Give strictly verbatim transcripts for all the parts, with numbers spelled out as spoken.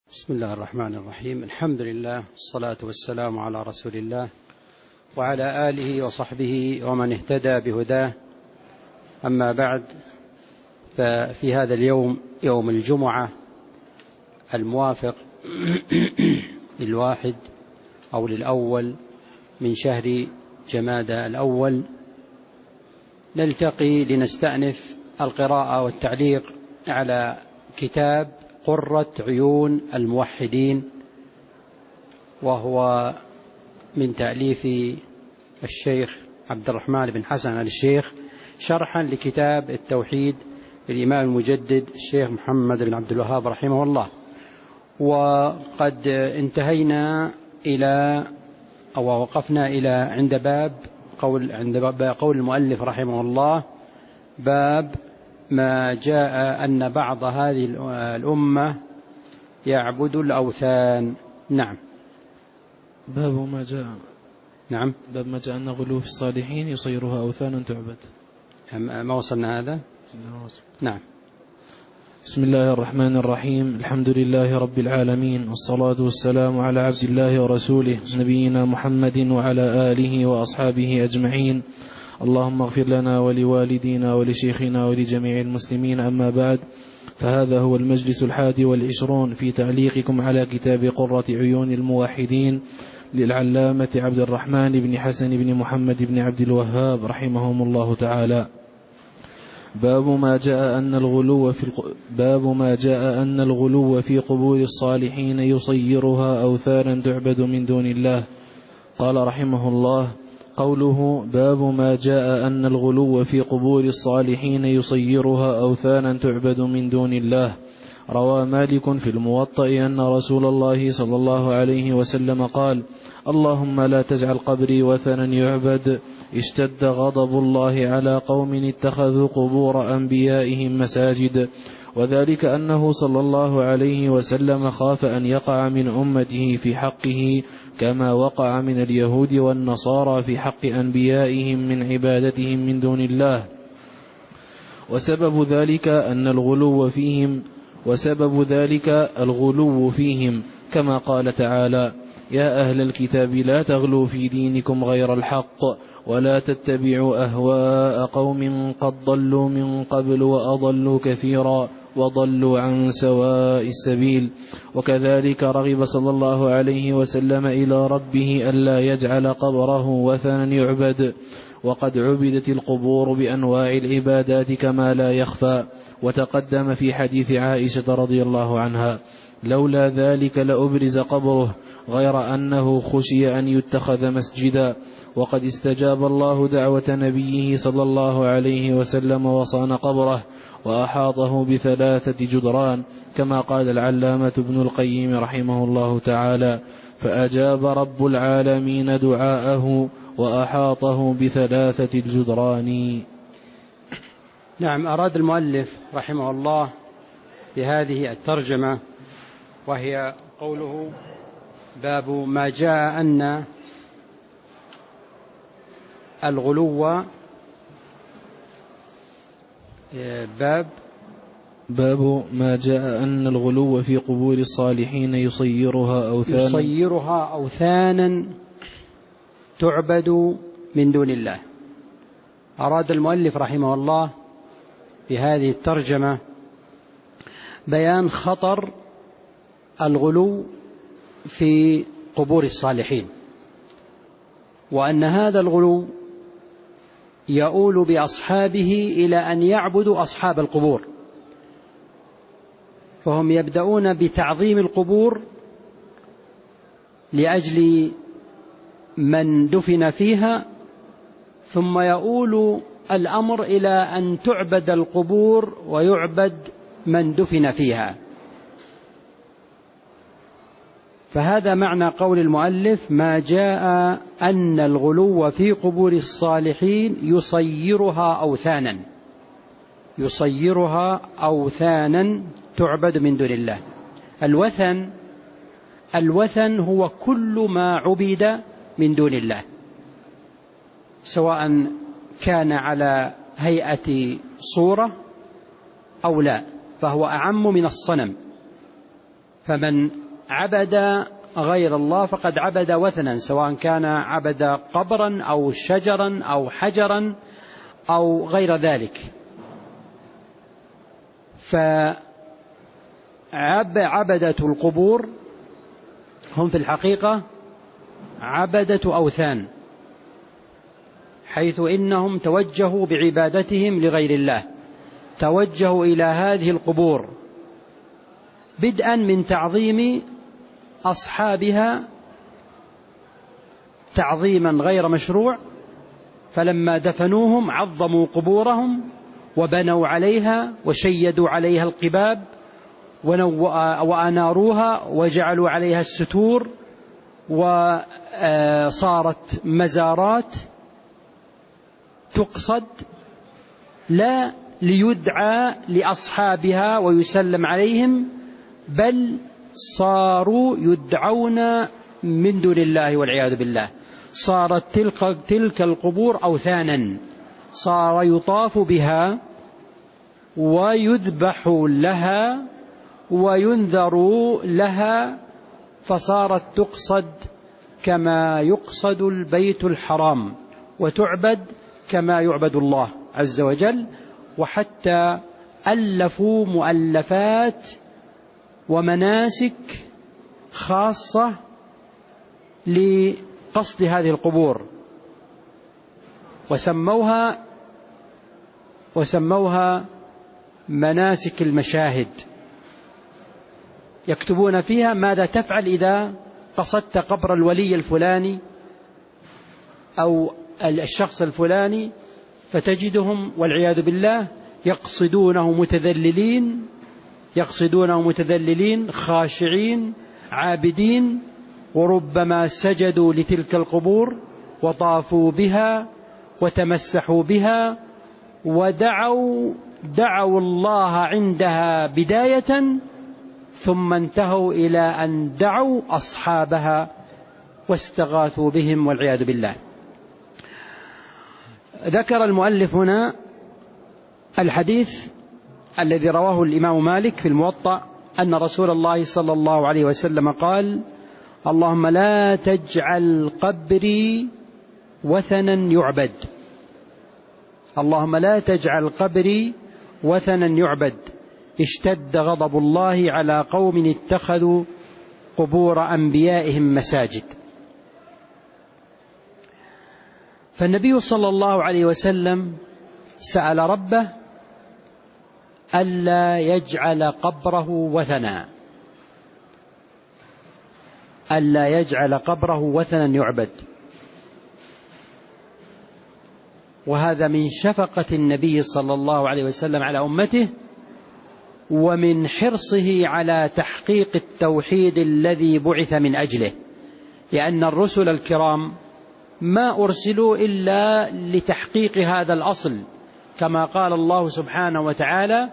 بسم الله الرحمن الرحيم. الحمد لله والصلاة والسلام على رسول الله وعلى آله وصحبه ومن اهتدى بهداه. أما بعد، ففي هذا اليوم يوم الجمعة الموافق للواحد أو للأول من شهر جمادى الأول نلتقي لنستأنف القراءة والتعليق على كتاب قرة عيون الموحدين، وهو من تأليف الشيخ عبد الرحمن بن حسن آل الشيخ شرحا لكتاب التوحيد للإمام المجدد الشيخ محمد بن عبد الوهاب رحمه الله. وقد انتهينا إلى أو وقفنا إلى عند باب قول عند باب قول المؤلف رحمه الله: باب ما جاء أن بعض هذه الأمة يعبد الأوثان. نعم. باب ما جاء نعم باب ما جاء أن غلو في الصالحين يصيرها أوثانا تعبد. ما وصلنا هذا؟ نعم. بسم الله الرحمن الرحيم. الحمد لله رب العالمين، والصلاة والسلام على عبد الله ورسوله نبينا محمد وعلى آله وأصحابه أجمعين. اللهم اغفر لنا ولوالدينا ولشيخنا ولجميع المسلمين. أما بعد، فهذا هو المجلس الحادي والعشرون في تعليقكم على كتاب قرة عيون الموحدين للعلامة عبد الرحمن بن حسن بن محمد بن عبد الوهاب رحمهم الله تعالى. باب ما جاء أن الغلو في الق... باب ما جاء أن الغلو في قبور الصالحين يصيرها أوثانا تعبد من دون الله. قال رحمه الله: قوله باب ما جاء أن الغلو في قبور الصالحين يصيرها أوثانا تعبد من دون الله. روى مالك في الموطأ أن رسول الله صلى الله عليه وسلم قال: اللهم لا تجعل قبري وثنا يعبد. اشتد غضب الله على قوم اتخذوا قبور أنبيائهم مساجد، وذلك أنه صلى الله عليه وسلم خاف أن يقع من أمته في حقه كما وقع من اليهود والنصارى في حق أنبيائهم من عبادتهم من دون الله. وسبب ذلك أن الغلو فيهم وسبب ذلك الغلو فيهم كما قال تعالى: يا أهل الكتاب لا تغلوا في دينكم غير الحق ولا تتبعوا أهواء قوم قد ضلوا من قبل وأضلوا كثيرا وضلوا عن سواء السبيل. وكذلك رغب صلى الله عليه وسلم إلى ربه ألا يجعل قبره وثنا يعبد، وقد عبدت القبور بأنواع العبادات كما لا يخفى. وتقدم في حديث عائشة رضي الله عنها: لولا ذلك لأبرز قبره، غير أنه خشي أن يتخذ مسجدا. وقد استجاب الله دعوة نبيه صلى الله عليه وسلم وصان قبره وأحاطه بثلاثة جدران، كما قال العلامة ابن القيم رحمه الله تعالى: فأجاب رب العالمين دعاءه وأحاطه بثلاثة الجدران. نعم. أراد المؤلف رحمه الله بهذه الترجمة، وهي قوله باب ما جاء أن الغلو باب باب ما جاء أن الغلو في قبور الصالحين يصيرها أوثانا يصيرها أوثانا تعبد من دون الله. أراد المؤلف رحمه الله بهذه الترجمة بيان خطر الغلو في قبور الصالحين، وأن هذا الغلو يؤول بأصحابه إلى أن يعبدوا أصحاب القبور، فهم يبدأون بتعظيم القبور لأجل من دفن فيها، ثم يؤول الأمر إلى أن تعبد القبور ويعبد من دفن فيها. فهذا معنى قول المؤلف: ما جاء أن الغلو في قبور الصالحين يصيرها أوثانا يصيرها أوثانا تعبد من دون الله. الوثن الوثن هو كل ما عبد من دون الله، سواء كان على هيئة صورة أو لا، فهو أعم من الصنم. فمن عبد غير الله فقد عبد وثنا، سواء كان عبد قبرا أو شجرا أو حجرا أو غير ذلك. فعبدة القبور هم في الحقيقة عبدة أوثان، حيث إنهم توجهوا بعبادتهم لغير الله، توجهوا إلى هذه القبور بدءا من تعظيم أصحابها تعظيما غير مشروع، فلما دفنوهم عظموا قبورهم وبنوا عليها وشيدوا عليها القباب وأناروها وجعلوا عليها الستور، وصارت مزارات تقصد لا ليدعى لأصحابها ويسلم عليهم، بل صاروا يدعون من دون الله والعياذ بالله. صارت تلك, تلك القبور أوثانا، صار يطاف بها ويذبح لها وينذر لها، فصارت تقصد كما يقصد البيت الحرام وتعبد كما يعبد الله عز وجل. وحتى ألفوا مؤلفات ومناسك خاصة لقصد هذه القبور، وسموها وسموها مناسك المشاهد، يكتبون فيها ماذا تفعل إذا قصدت قبر الولي الفلاني أو الشخص الفلاني، فتجدهم والعياذ بالله يقصدونه متذللين يقصدونه متذللين خاشعين عابدين، وربما سجدوا لتلك القبور وطافوا بها وتمسحوا بها ودعوا دعوا الله عندها بداية، ثم انتهوا إلى أن دعوا أصحابها واستغاثوا بهم والعياذ بالله. ذكر المؤلف هنا الحديث الذي رواه الإمام مالك في الموطأ أن رسول الله صلى الله عليه وسلم قال: اللهم لا تجعل قبري وثنا يعبد، اللهم لا تجعل قبري وثنا يعبد، اشتد غضب الله على قوم اتخذوا قبور أنبيائهم مساجد. فالنبي صلى الله عليه وسلم سأل ربه ألا يجعل قبره وثنا، ألا يجعل قبره وثنا يعبد. وهذا من شفقة النبي صلى الله عليه وسلم على أمته، ومن حرصه على تحقيق التوحيد الذي بعث من أجله، لأن الرسل الكرام ما أرسلوا إلا لتحقيق هذا الأصل، كما قال الله سبحانه وتعالى: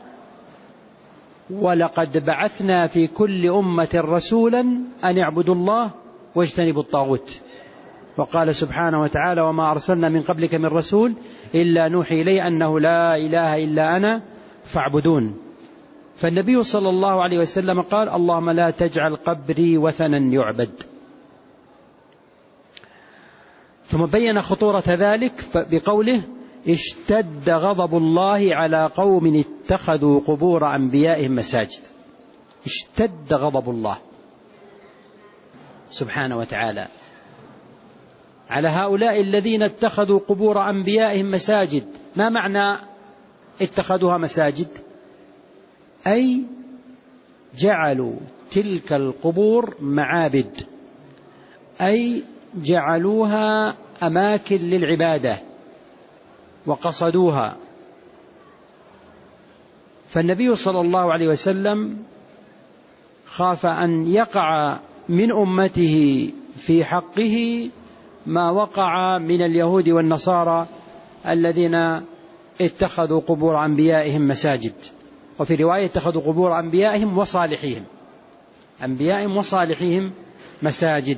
ولقد بعثنا في كل أمة رسولا أن اعبدوا الله واجتنبوا الطاغوت. وقال سبحانه وتعالى: وما أرسلنا من قبلك من رسول إلا نوحي إليه أنه لا إله إلا أنا فاعبدون. فالنبي صلى الله عليه وسلم قال: اللهم لا تجعل قبري وثنا يعبد. ثم بين خطورة ذلك بقوله: اشتد غضب الله على قوم اتخذوا قبور أنبيائهم مساجد. اشتد غضب الله سبحانه وتعالى على هؤلاء الذين اتخذوا قبور أنبيائهم مساجد. ما معنى اتخذوها مساجد؟ أي جعلوا تلك القبور معابد، أي جعلوها أماكن للعبادة وقصدوها. فالنبي صلى الله عليه وسلم خاف أن يقع من أمته في حقه ما وقع من اليهود والنصارى الذين اتخذوا قبور أنبيائهم مساجد، وفي رواية اتخذوا قبور أنبيائهم وصالحيهم أنبيائهم وصالحيهم مساجد.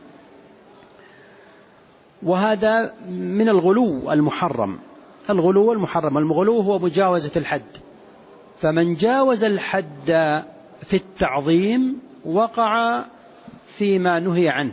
وهذا من الغلو المحرم. الغلو المحرم الغلو هو مجاوزة الحد، فمن جاوز الحد في التعظيم وقع فيما نهي عنه.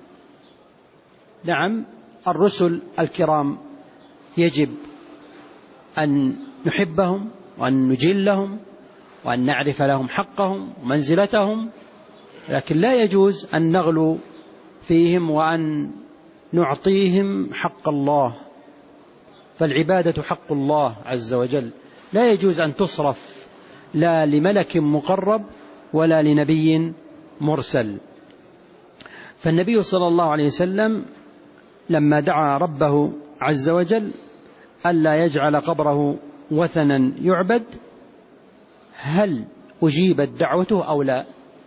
نعم، الرسل الكرام يجب أن نحبهم وأن نجلهم وأن نعرف لهم حقهم ومنزلتهم، لكن لا يجوز أن نغلو فيهم وأن نعطيهم حق الله، فالعبادة حق الله عز وجل، لا يجوز أن تصرف لا لملك مقرب ولا لنبي مرسل. فالنبي صلى الله عليه وسلم لما دعا ربه عز وجل ألا يجعل قبره وثنا يعبد، هل أجيبت دعوته أو لا؟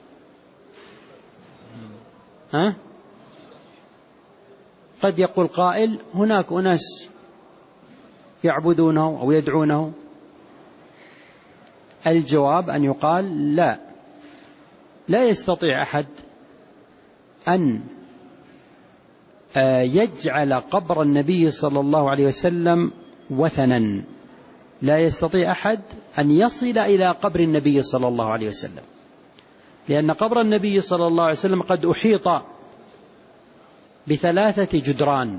ها؟ قد يقول قائل هناك أناس يعبدونه أو يدعونه. الجواب أن يقال لا، لا يستطيع أحد أن يجعل قبر النبي صلى الله عليه وسلم وثنا، لا يستطيع أحد أن يصل إلى قبر النبي صلى الله عليه وسلم، لأن قبر النبي صلى الله عليه وسلم قد أحيط بثلاثة جدران،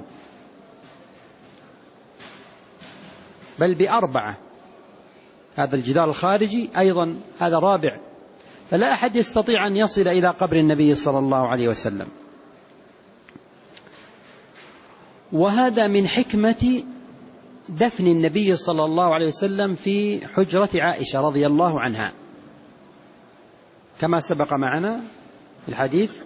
بل بأربعة، هذا الجدار الخارجي أيضا هذا رابع، فلا أحد يستطيع أن يصل إلى قبر النبي صلى الله عليه وسلم. وهذا من حكمة دفن النبي صلى الله عليه وسلم في حجرة عائشة رضي الله عنها، كما سبق معنا في الحديث،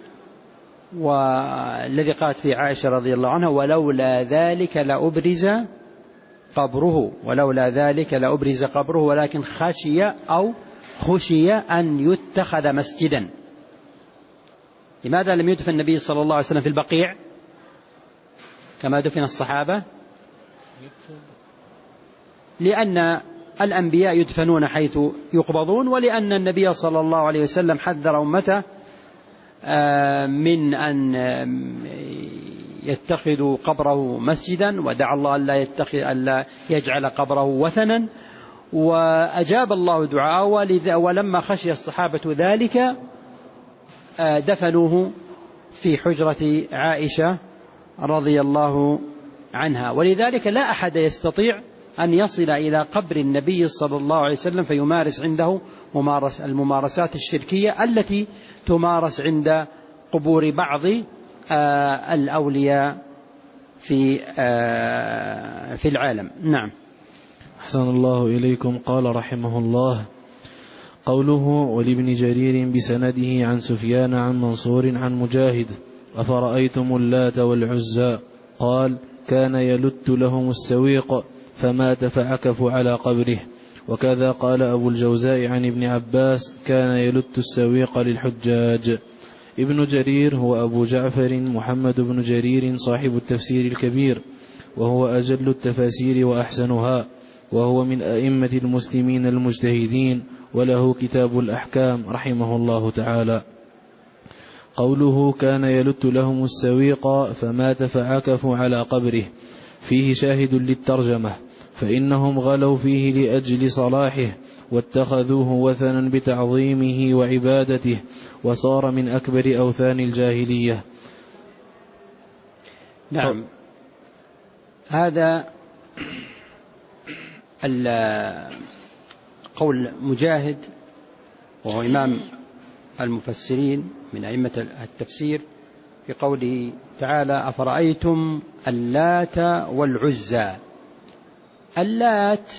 والذي قالت فيه عائشة رضي الله عنها ولولا ذلك لأبرز قبره، ولولا ذلك لأبرز قبره ولكن خشي أو خشي أن يتخذ مسجدا. لماذا لم يدفن النبي صلى الله عليه وسلم في البقيع كما دفن الصحابة؟ لأن الأنبياء يدفنون حيث يقبضون، ولأن النبي صلى الله عليه وسلم حذر أمته من أن يتخذوا قبره مسجدا، ودعا الله ألا يتخذ ألا يجعل قبره وثنا، وأجاب الله دعاءه، ولما خشي الصحابة ذلك دفنوه في حجرة عائشة رضي الله عنها. ولذلك لا أحد يستطيع أن يصل إلى قبر النبي صلى الله عليه وسلم فيمارس عنده ممارس الممارسات الشركية التي تمارس عند قبور بعض آه الأولياء في آه في العالم. نعم. أحسن الله إليكم. قال رحمه الله: قوله ولابن جرير بسنده عن سفيان عن منصور عن مجاهد: أفرأيتم اللات والعزى؟ قال: كان يلت لهم السويق فمات فعكفوا على قبره. وكذا قال أبو الجوزاء عن ابن عباس: كان يلت السويق للحجاج. ابن جرير هو أبو جعفر محمد بن جرير صاحب التفسير الكبير، وهو أجل التفاسير وأحسنها، وهو من أئمة المسلمين المجتهدين، وله كتاب الأحكام رحمه الله تعالى. قوله كان يلت لهم السويق فمات فعكفوا على قبره فيه شاهد للترجمة، فإنهم غلوا فيه لأجل صلاحه واتخذوه وثنا بتعظيمه وعبادته، وصار من أكبر أوثان الجاهلية. نعم. هذا قول مجاهد وهو إمام المفسرين من أئمة التفسير في قوله تعالى: أفرأيتم اللات والعزى. اللات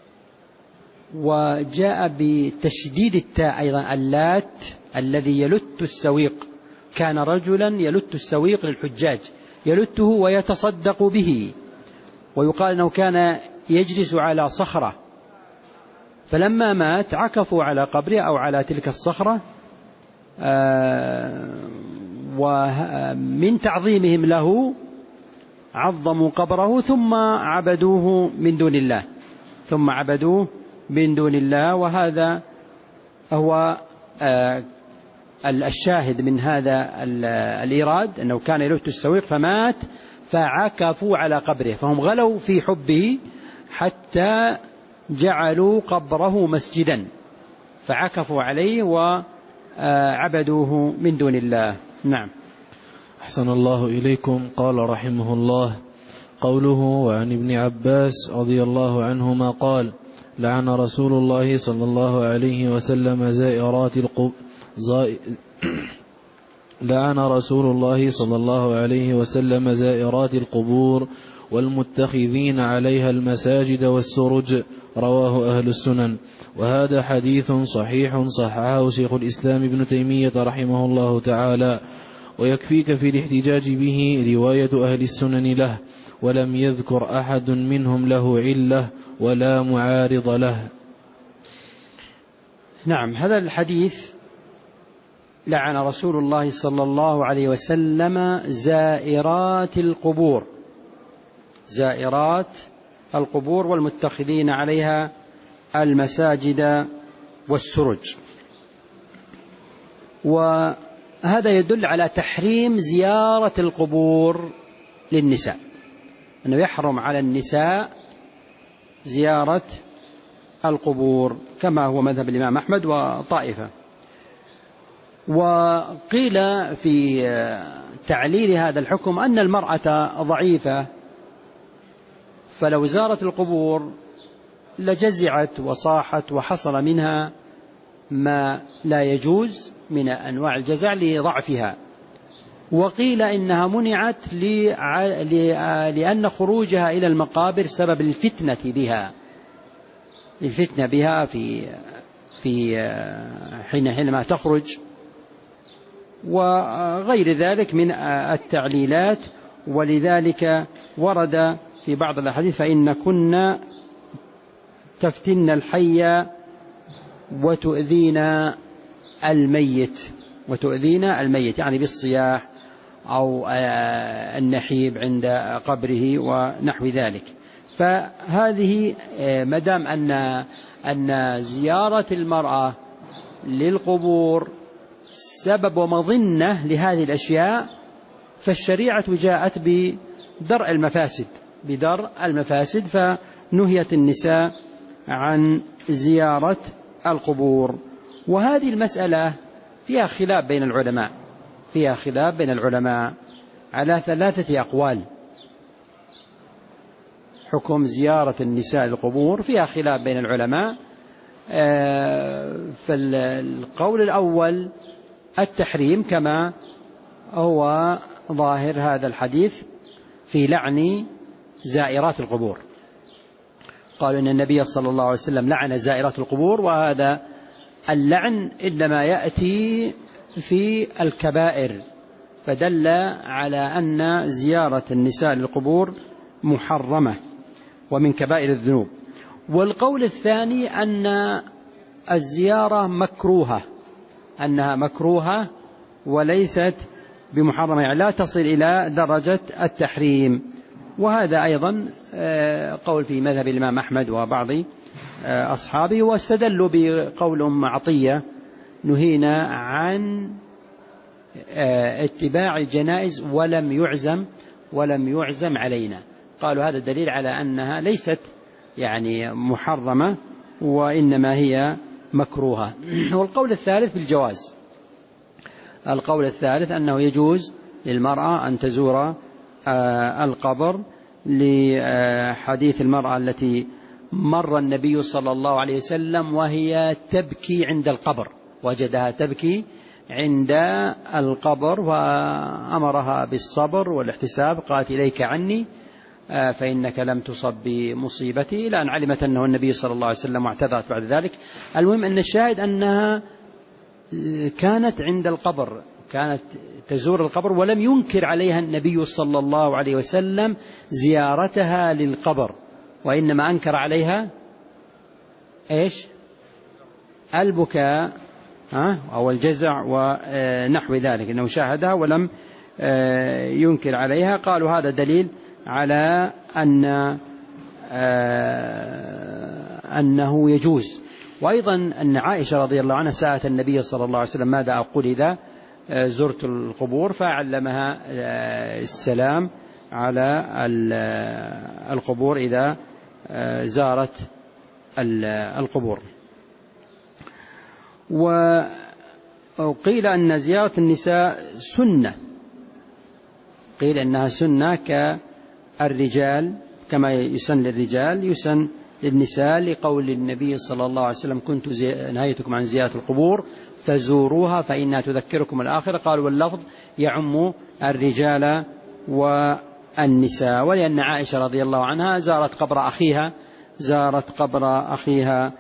وجاء بتشديد التاء أيضا، اللات الذي يلت السويق، كان رجلا يلت السويق للحجاج، يلته ويتصدق به، ويقال أنه كان يجلس على صخرة، فلما مات عكفوا على قبره أو على تلك الصخرة، ومن تعظيمهم له عظموا قبره ثم عبدوه من دون الله ثم عبدوه من دون الله. وهذا هو الشاهد من هذا الإيراد، أنه كان يلت السويق فمات فعكفوا على قبره، فهم غلوا في حبه حتى جعلوا قبره مسجدا فعكفوا عليه و عبدوه من دون الله. نعم. أحسن الله إليكم. قال رحمه الله: قوله وعن ابن عباس رضي الله عنهما قال: لعن رسول الله صلى الله عليه وسلم زائرات القبور زائ... لعن رسول الله صلى الله عليه وسلم زائرات القبور والمتخذين عليها المساجد والسرج. رواه أهل السنن. وهذا حديث صحيح صححه شيخ الإسلام ابن تيمية رحمه الله تعالى. ويكفيك في الاحتجاج به رواية أهل السنن له، ولم يذكر أحد منهم له علة ولا معارض له. نعم. هذا الحديث: لعن رسول الله صلى الله عليه وسلم زائرات القبور زائرات القبور والمتخذين عليها المساجد والسرج. وهذا يدل على تحريم زيارة القبور للنساء، أنه يحرم على النساء زيارة القبور كما هو مذهب الإمام أحمد وطائفة. وقيل في تعليل هذا الحكم أن المرأة ضعيفة، فلو زارت القبور لجزعت وصاحت وحصل منها ما لا يجوز من أنواع الجزع لضعفها. وقيل إنها منعت لأن خروجها إلى المقابر سبب الفتنة بها الفتنة بها في في حين حينما تخرج، وغير ذلك من التعليلات. ولذلك ورد في بعض الأحاديث: فإن كنا تفتن الحي وتؤذينا الميت وتؤذينا الميت يعني بالصياح أو النحيب عند قبره ونحو ذلك. فهذه مدام أن أن زيارة المرأة للقبور سبب ومظنة لهذه الأشياء، فالشريعة جاءت بدرء المفاسد بدرء المفاسد فنهيت النساء عن زيارة القبور. وهذه المسألة فيها خلاف بين العلماء فيها خلاف بين العلماء على ثلاثة أقوال. حكم زيارة النساء للقبور فيها خلاف بين العلماء. فالقول الأول التحريم كما هو ظاهر هذا الحديث في لعن زائرات القبور. قالوا إن النبي صلى الله عليه وسلم لعن زائرات القبور، وهذا اللعن إنما يأتي في الكبائر، فدل على أن زيارة النساء للقبور محرمة ومن كبائر الذنوب. والقول الثاني أن الزيارة مكروهة أنها مكروهة وليست بمحرمة، يعني لا تصل إلى درجة التحريم. وهذا أيضا قول في مذهب الإمام أحمد وبعض أصحابه، واستدلوا بقول أم عطية: نهينا عن اتباع الجنائز ولم يعزم ولم يعزم علينا. قالوا هذا دليل على أنها ليست يعني محرمة وإنما هي مكروهة. والقول الثالث بالجواز القول الثالث أنه يجوز للمرأة أن تزور القبر، لحديث المرأة التي مر النبي صلى الله عليه وسلم وهي تبكي عند القبر، وجدها تبكي عند القبر وأمرها بالصبر والاحتساب، قالت: إليك عني فإنك لم تصب بمصيبتي، إلى أن علمت أنه النبي صلى الله عليه وسلم واعتذرت بعد ذلك. المهم أن الشاهد أنها كانت عند القبر، كانت تزور القبر، ولم ينكر عليها النبي صلى الله عليه وسلم زيارتها للقبر، وإنما أنكر عليها إيش؟ البكاء أو الجزع ونحو ذلك، إنه شاهدها ولم ينكر عليها. قالوا هذا دليل على أن أنه يجوز. وأيضا أن عائشة رضي الله عنها سألت النبي صلى الله عليه وسلم: ماذا أقول إذا زرت القبور؟ فعلمها السلام على القبور إذا زارت القبور. وقيل أن زيارة النساء سنة، قيل أنها سنة كالرجال، كما يسن للرجال يسن للنساء، لقول النبي صلى الله عليه وسلم كنت نهيتكم عن زيارة القبور فزوروها فإنها تذكركم الآخرة. قالوا واللفظ يعم الرجال والنساء. ولأن عائشة رضي الله عنها زارت قبر أخيها زارت قبر أخيها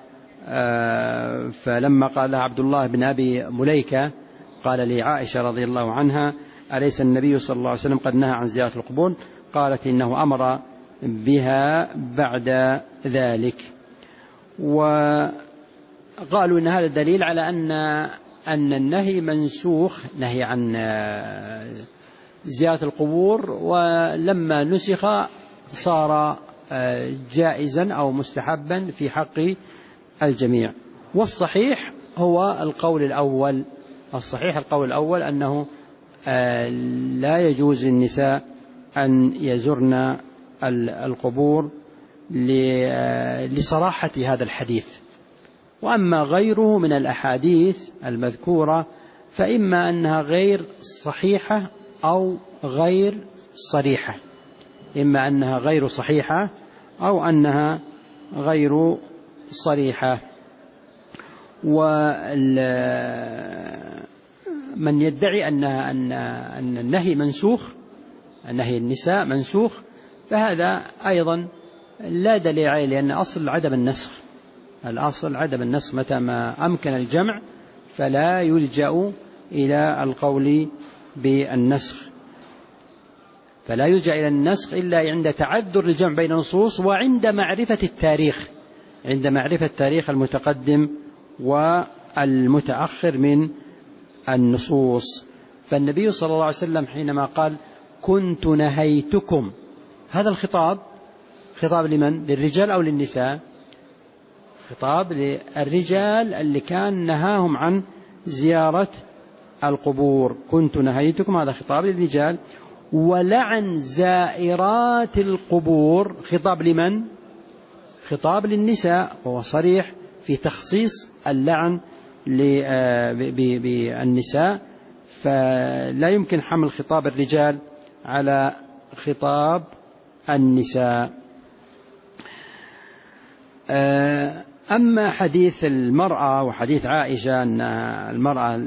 فلما قال لها عبد الله بن أبي مليكة قال لعائشة رضي الله عنها أليس النبي صلى الله عليه وسلم قد نهى عن زيارة القبور؟ قالت إنه أمر بها بعد ذلك. وقالوا إن هذا دليل على أن أن النهي منسوخ، نهي عن زيارة القبور، ولما نسخ صار جائزا أو مستحبا في حق الجميع. والصحيح هو القول الأول الصحيح القول الأول أنه لا يجوز للنساء أن يزرن القبور لصراحة هذا الحديث. وأما غيره من الأحاديث المذكورة فإما أنها غير صحيحة أو غير صريحة، إما أنها غير صحيحة أو أنها غير صريحة. ومن يدعي أن أن النهي منسوخ، نهي النساء منسوخ، فهذا أيضا لا دليل عليه، لأن أصل عدم النسخ الأصل عدم النسخ متى ما أمكن الجمع فلا يلجأ إلى القول بالنسخ فلا يلجأ إلى النسخ إلا عند تعذر الجمع بين النصوص وعند معرفة التاريخ عند معرفة تاريخ المتقدم والمتأخر من النصوص. فالنبي صلى الله عليه وسلم حينما قال كنت نهيتكم، هذا الخطاب خطاب لمن؟ للرجال أو للنساء؟ خطاب للرجال اللي كان نهاهم عن زيارة القبور. كنت نهيتكم، هذا خطاب للرجال. ولعن زائرات القبور خطاب لمن؟ خطاب للنساء، وهو صريح في تخصيص اللعن بالنساء، فلا يمكن حمل خطاب الرجال على خطاب النساء. أما حديث المرأة وحديث عائشة أن المرأة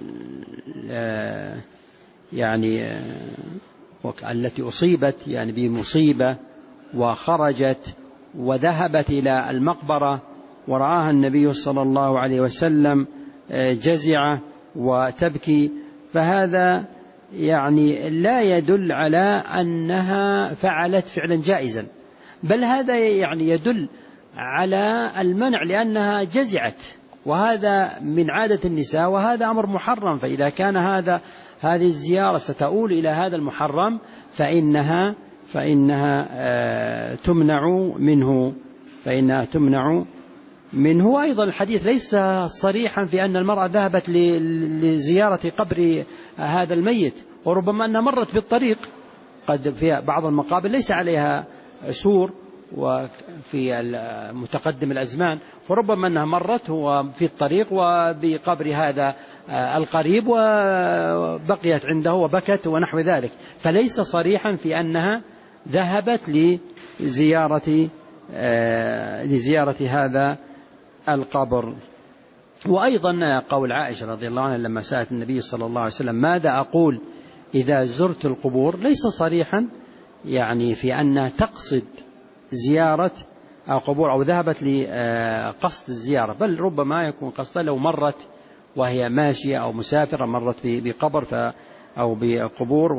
يعني التي أصيبت يعني بمصيبة وخرجت وذهبت إلى المقبرة ورآها النبي صلى الله عليه وسلم جزعة وتبكي، فهذا يعني لا يدل على أنها فعلت فعلا جائزا، بل هذا يعني يدل على المنع، لأنها جزعت، وهذا من عادة النساء، وهذا أمر محرم. فإذا كان هذا هذه الزيارة ستؤول إلى هذا المحرم فإنها فإنها تمنع منه فإنها تمنع منه. وأيضا الحديث ليس صريحا في أن المرأة ذهبت لزيارة قبر هذا الميت، وربما أنها مرت بالطريق، قد في بعض المقابر ليس عليها سور وفي متقدم الأزمان، فربما أنها مرت في الطريق وبقبر هذا القريب وبقيت عنده وبكت ونحو ذلك، فليس صريحا في أنها ذهبت لزيارة لزيارة هذا القبر. وأيضا قول عائشة رضي الله عنها لما سألت النبي صلى الله عليه وسلم ماذا أقول إذا زرت القبور، ليس صريحا يعني في أنها تقصد زيارة القبور أو ذهبت لقصد الزيارة، بل ربما يكون قصدها لو مرت وهي ماشية أو مسافرة مرت بقبر ف أو بقبور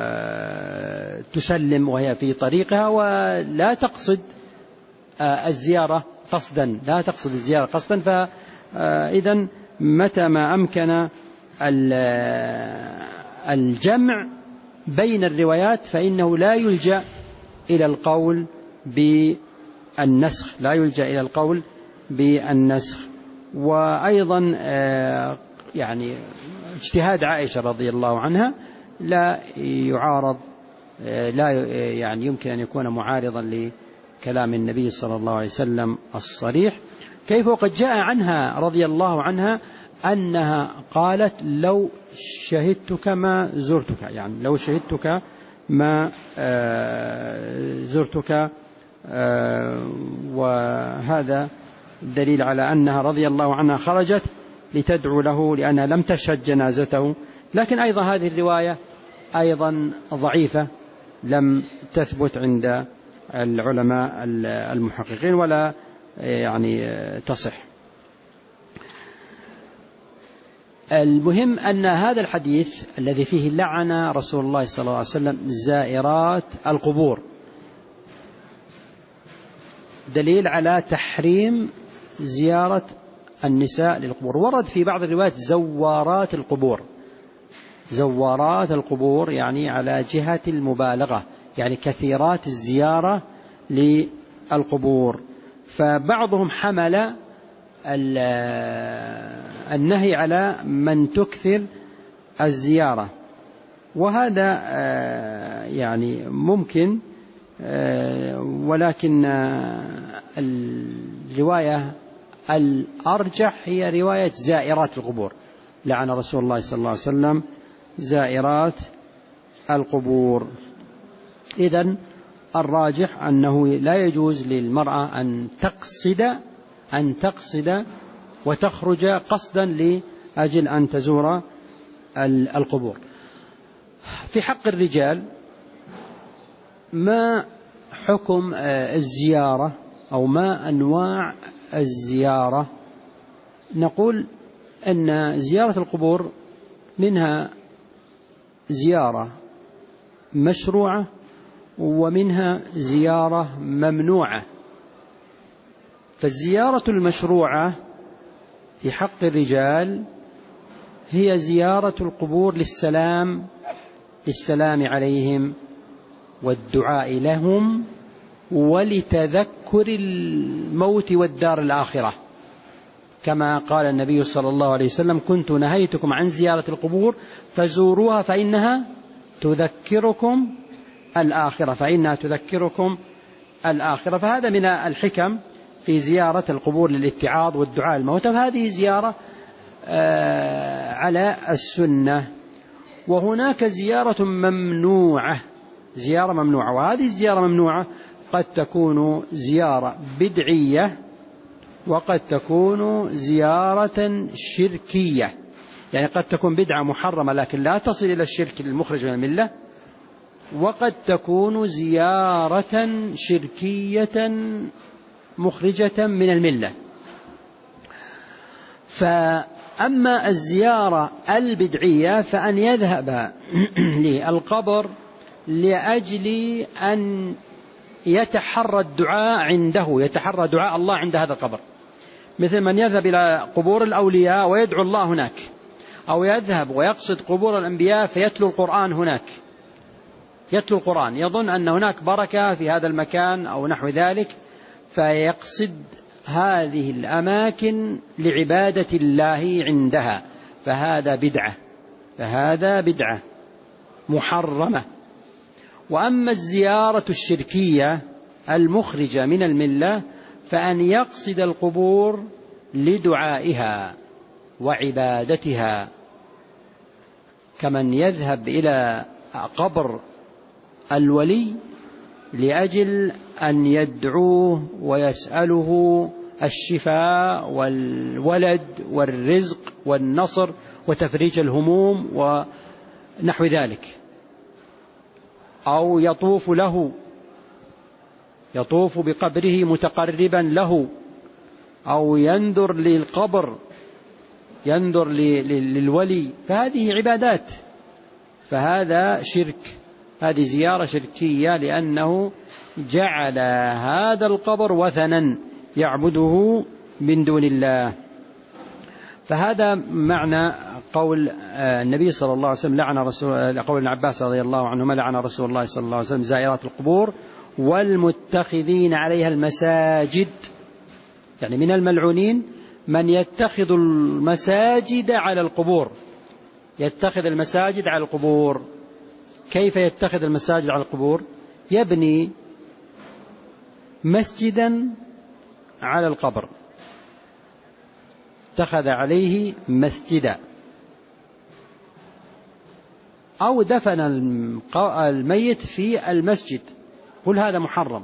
وتسلم وهي في طريقها ولا تقصد الزيارة قصدا لا تقصد الزيارة قصدا فإذا متى ما أمكن الجمع بين الروايات فإنه لا يلجأ إلى القول بالنسخ لا يلجأ إلى القول بالنسخ. وأيضا يعني اجتهاد عائشة رضي الله عنها لا يعارض لا يعني يمكن أن يكون معارضا لكلام النبي صلى الله عليه وسلم الصريح. كيف وقد جاء عنها رضي الله عنها أنها قالت لو شهدتك ما زرتك، يعني لو شهدتك ما زرتك، وهذا دليل على أنها رضي الله عنها خرجت لتدعو له لأنها لم تشهد جنازته. لكن أيضا هذه الرواية أيضا ضعيفة، لم تثبت عند العلماء المحققين ولا يعني تصح. المهم أن هذا الحديث الذي فيه لعن رسول الله صلى الله عليه وسلم زائرات القبور دليل على تحريم زيارة النساء للقبور. ورد في بعض الروايات زوارات القبور، زوارات القبور يعني على جهة المبالغة، يعني كثيرات الزيارة للقبور. فبعضهم حمل النهي على من تكثر الزيارة، وهذا يعني ممكن، ولكن الرواية الأرجح هي رواية زائرات القبور، لعن رسول الله صلى الله عليه وسلم زائرات القبور. إذن الراجح أنه لا يجوز للمرأة أن تقصد أن تقصد وتخرج قصدا لأجل أن تزور القبور. في حق الرجال ما حكم الزيارة أو ما أنواع الزيارة؟ نقول أن زيارة القبور منها زيارة مشروعة ومنها زيارة ممنوعة. فالزيارة المشروعة في حق الرجال هي زيارة القبور للسلام للسلام عليهم والدعاء لهم ولتذكر الموت والدار الآخرة، كما قال النبي صلى الله عليه وسلم: كنت نهيتكم عن زيارة القبور فزوروها فإنها تذكركم الآخرة فإنها تذكركم الآخرة. فهذا من الحكم في زيارة القبور للاتعاظ والدعاء الموتى، فهذه زيارة على السنة. وهناك زيارة ممنوعة، زيارة ممنوعة، وهذه الزيارة ممنوعة قد تكون زيارة بدعية وقد تكون زيارة شركية، يعني قد تكون بدعة محرمة لكن لا تصل إلى الشرك المخرج من الملة، وقد تكون زيارة شركية مخرجة من الملة. فأما الزيارة البدعية فأن يذهب للقبر لأجل أن يتحرى الدعاء عنده، يتحرى دعاء الله عند هذا القبر، مثل من يذهب إلى قبور الأولياء ويدعو الله هناك، أو يذهب ويقصد قبور الأنبياء فيتلو القرآن هناك، يتلو القرآن يظن أن هناك بركة في هذا المكان أو نحو ذلك، فيقصد هذه الأماكن لعبادة الله عندها، فهذا بدعة، فهذا بدعة محرمة. وأما الزيارة الشركية المخرجة من الملة فأن يقصد القبور لدعائها وعبادتها، كمن يذهب إلى قبر الولي لأجل أن يدعوه ويسأله الشفاء والولد والرزق والنصر وتفريج الهموم ونحو ذلك، أو يطوف له، يطوف بقبره متقربا له، أو ينذر للقبر، ينذر للولي، فهذه عبادات، فهذا شرك، هذه زيارة شركية لأنه جعل هذا القبر وثنا يعبده من دون الله. فهذا معنى قول النبي صلى الله عليه وسلم لعن رسول، قول ابن عباس رضي الله عنهما لعن رسول الله صلى الله عليه وسلم زائرات القبور والمتخذين عليها المساجد، يعني من الملعونين من يتخذ المساجد على القبور، يتخذ المساجد على القبور. كيف يتخذ المساجد على القبور؟ يبني مسجدا على القبر، اتخذ عليه مسجدا، أو دفن الميت في المسجد، كل هذا محرم.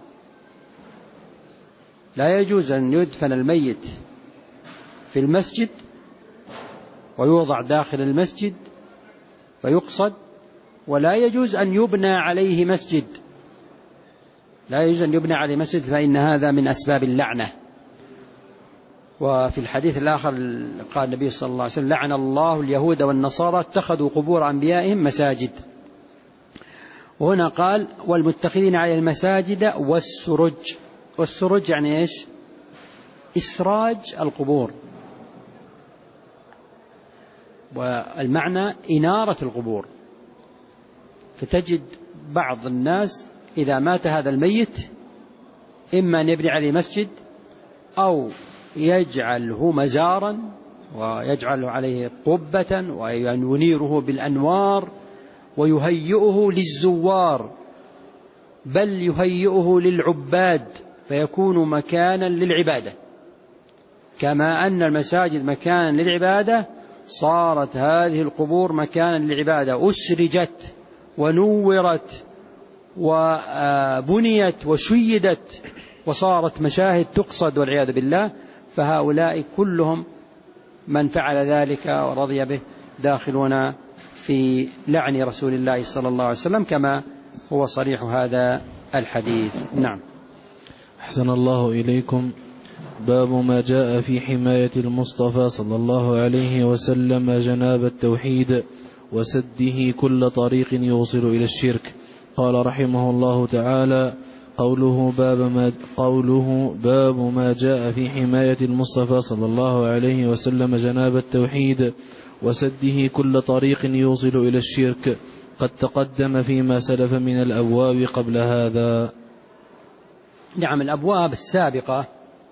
لا يجوز أن يدفن الميت في المسجد ويوضع داخل المسجد ويقصد، ولا يجوز أن يبنى عليه مسجد، لا يجوز أن يبنى عليه مسجد، فإن هذا من أسباب اللعنة. وفي الحديث الآخر قال النبي صلى الله عليه وسلم: لعن الله اليهود والنصارى اتخذوا قبور أنبيائهم مساجد. وهنا قال: والمتخذين عليه المساجد والسرج. والسرج يعني إيش؟ إسراج القبور، والمعنى إنارة القبور. فتجد بعض الناس إذا مات هذا الميت إما أن يبني عليه مسجد أو يجعله مزارا ويجعل عليه قبة وينيره بالأنوار ويهيئه للزوار، بل يهيئه للعباد فيكون مكانا للعبادة. كما أن المساجد مكانا للعبادة، صارت هذه القبور مكانا للعبادة، أسرجت ونورت وبنيت وشيدت وصارت مشاهد تقصد والعياذ بالله. فهؤلاء كلهم من فعل ذلك ورضي به داخلون في لعن رسول الله صلى الله عليه وسلم، كما هو صريح هذا الحديث. نعم. أحسن الله إليكم. باب ما جاء في حماية المصطفى صلى الله عليه وسلم جناب التوحيد وسده كل طريق يوصل إلى الشرك. قال رحمه الله تعالى: قوله باب ما, قوله باب ما جاء في حماية المصطفى صلى الله عليه وسلم جناب التوحيد وسده كل طريق يوصل إلى الشرك قد تقدم فيما سلف من الأبواب قبل هذا. نعم، الأبواب السابقة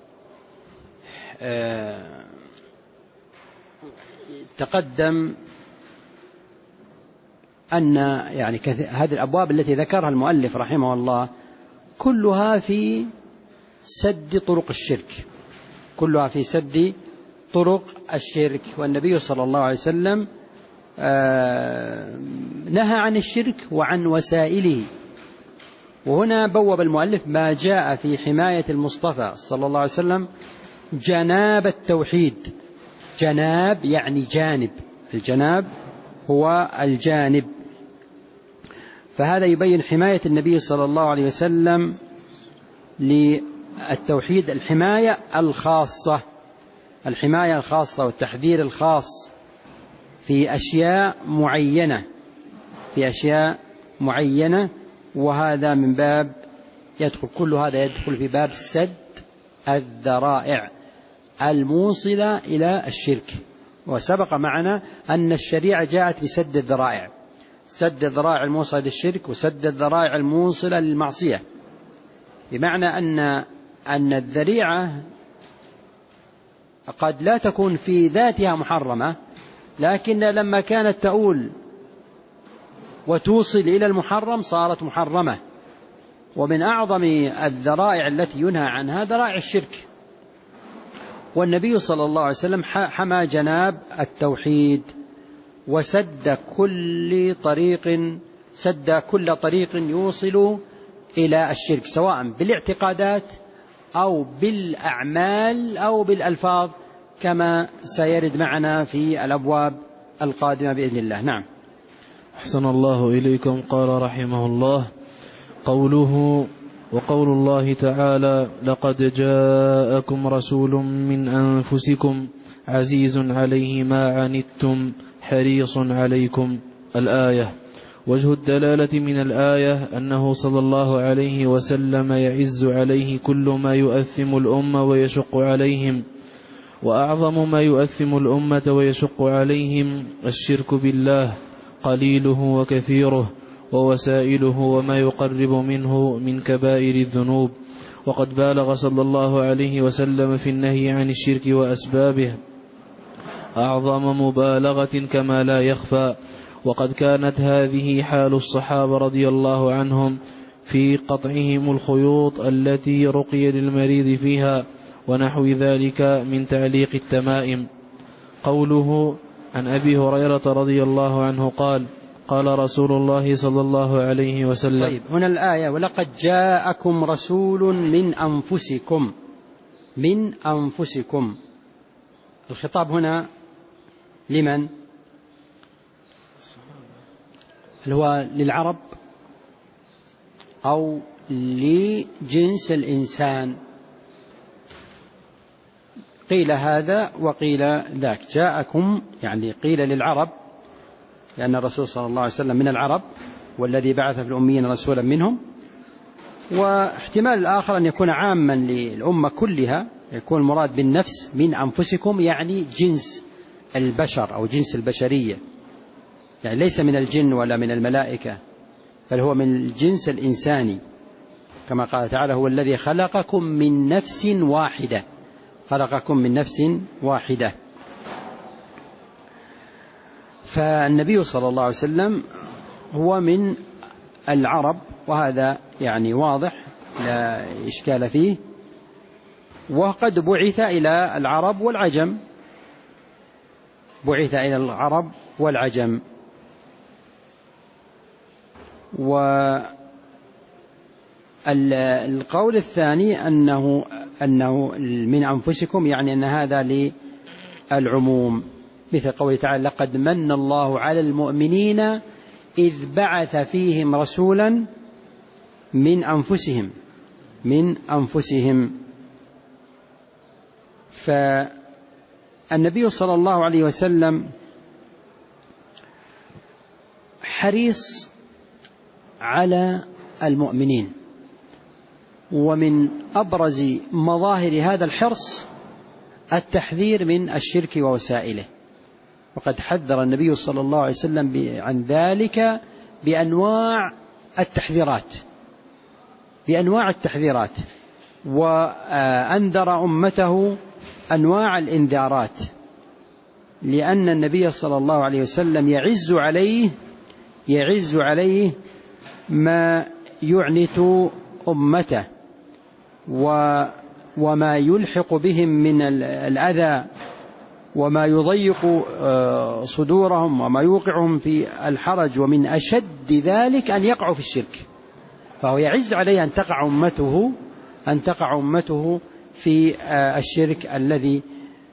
تقدم أن يعني هذه الأبواب التي ذكرها المؤلف رحمه الله كلها في سد طرق الشرك، كلها في سد طرق الشرك. والنبي صلى الله عليه وسلم نهى عن الشرك وعن وسائله. وهنا بوب المؤلف ما جاء في حماية المصطفى صلى الله عليه وسلم جناب التوحيد. جناب يعني جانب، الجناب هو الجانب، فهذا يبين حماية النبي صلى الله عليه وسلم للتوحيد، الحماية الخاصة، الحماية الخاصة والتحذير الخاص في أشياء معينة، في أشياء معينة. وهذا من باب يدخل، كل هذا يدخل في باب سد الذرائع الموصلة إلى الشرك. وسبق معنا أن الشريعة جاءت بسد الذرائع، سد الذرائع الموصلة للشرك وسد الذرائع الموصلة للمعصية، بمعنى أن أن الذريعة قد لا تكون في ذاتها محرمة، لكن لما كانت تؤول وتوصل إلى المحرم صارت محرمة. ومن أعظم الذرائع التي ينهى عنها ذرائع الشرك. والنبي صلى الله عليه وسلم حمى جناب التوحيد وسد كل طريق، سد كل طريق يوصل إلى الشرك، سواء بالاعتقادات أو بالأعمال أو بالألفاظ، كما سيرد معنا في الأبواب القادمة بإذن الله. نعم. أحسن الله إليكم. قال رحمه الله: قوله وقول الله تعالى: لقد جاءكم رسول من أنفسكم عزيز عليه ما عنتم حريص عليكم. الآية. وجه الدلالة من الآية أنه صلى الله عليه وسلم يعز عليه كل ما يؤثم الأمة ويشق عليهم، وأعظم ما يؤثم الأمة ويشق عليهم الشرك بالله، قليله وكثيره، ووسائله وما يقرب منه من كبائر الذنوب. وقد بالغ صلى الله عليه وسلم في النهي عن الشرك وأسبابه أعظم مبالغة كما لا يخفى. وقد كانت هذه حال الصحابة رضي الله عنهم في قطعهم الخيوط التي رقي للمريض فيها ونحو ذلك من تعليق التمائم. قوله عن أبي هريرة رضي الله عنه قال قال رسول الله صلى الله عليه وسلم. طيب، هنا الآية ولقد جاءكم رسول من أنفسكم من أنفسكم، الخطاب هنا لمن؟ هل هو للعرب أو لجنس الإنسان؟ قيل هذا وقيل ذاك. جاءكم يعني قيل للعرب لأن الرسول صلى الله عليه وسلم من العرب والذي بعث في الأميين رسولا منهم، واحتمال الآخر أن يكون عاما للأمة كلها، يكون المراد بالنفس من أنفسكم يعني جنس البشر أو جنس البشرية، يعني ليس من الجن ولا من الملائكة، بل هو من الجنس الإنساني، كما قال تعالى هو الذي خلقكم من نفس واحدة خلقكم من نفس واحدة. فالنبي صلى الله عليه وسلم هو من العرب، وهذا يعني واضح لا إشكال فيه، وقد بعث إلى العرب والعجم بعث إلى العرب والعجم. والقول الثاني أنه أنه من أنفسكم يعني أن هذا للعموم، مثل قوله تعالى لقد من الله على المؤمنين إذ بعث فيهم رسولا من أنفسهم من أنفسهم. فالنبي صلى الله عليه وسلم حريص على المؤمنين، ومن أبرز مظاهر هذا الحرص التحذير من الشرك ووسائله، وقد حذر النبي صلى الله عليه وسلم عن ذلك بأنواع التحذيرات بأنواع التحذيرات وأنذر أمته أنواع الإنذارات، لأن النبي صلى الله عليه وسلم يعز عليه يعز عليه ما يعنت أمته وما يلحق بهم من الأذى وما يضيق صدورهم وما يوقعهم في الحرج، ومن أشد ذلك أن يقعوا في الشرك، فهو يعز عليه أن تقع أمته أن تقع أمته في الشرك الذي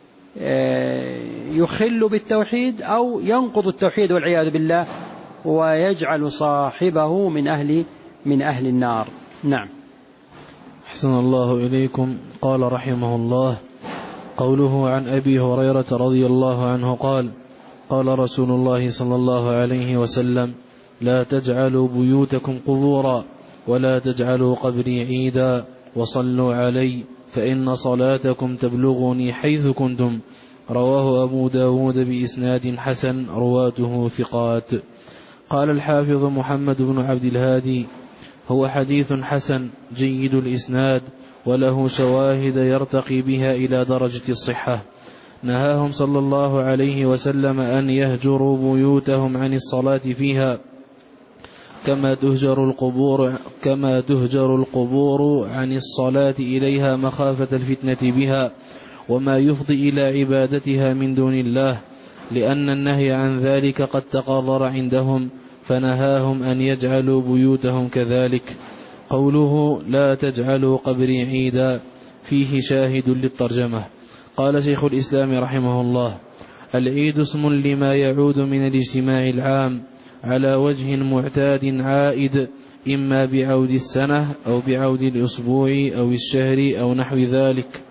يخل بالتوحيد أو ينقض التوحيد والعياذ بالله، ويجعل صاحبه من أهل من أهل النار. نعم. أحسن الله إليكم. قال رحمه الله: قوله عن أبي هريرة رضي الله عنه قال: قال رسول الله صلى الله عليه وسلم: لا تجعلوا بيوتكم قبورا ولا تجعلوا قبري عيدا وصلوا علي فإن صلاتكم تبلغني حيث كنتم. رواه أبو داود بإسناد حسن رواته ثقات. قال الحافظ محمد بن عبد الهادي: هو حديث حسن جيد الإسناد وله شواهد يرتقي بها إلى درجة الصحة. نهاهم صلى الله عليه وسلم أن يهجروا بيوتهم عن الصلاة فيها كما تهجر القبور كما تهجر القبور عن الصلاة إليها مخافة الفتنة بها وما يفضي إلى عبادتها من دون الله، لأن النهي عن ذلك قد تقرر عندهم، فنهاهم أن يجعلوا بيوتهم كذلك. قوله لا تجعلوا قبري عيدا فيه شاهد للترجمة. قال شيخ الإسلام رحمه الله: العيد اسم لما يعود من الاجتماع العام على وجه معتاد عائد، إما بعود السنة أو بعود الأسبوع أو الشهر أو نحو ذلك.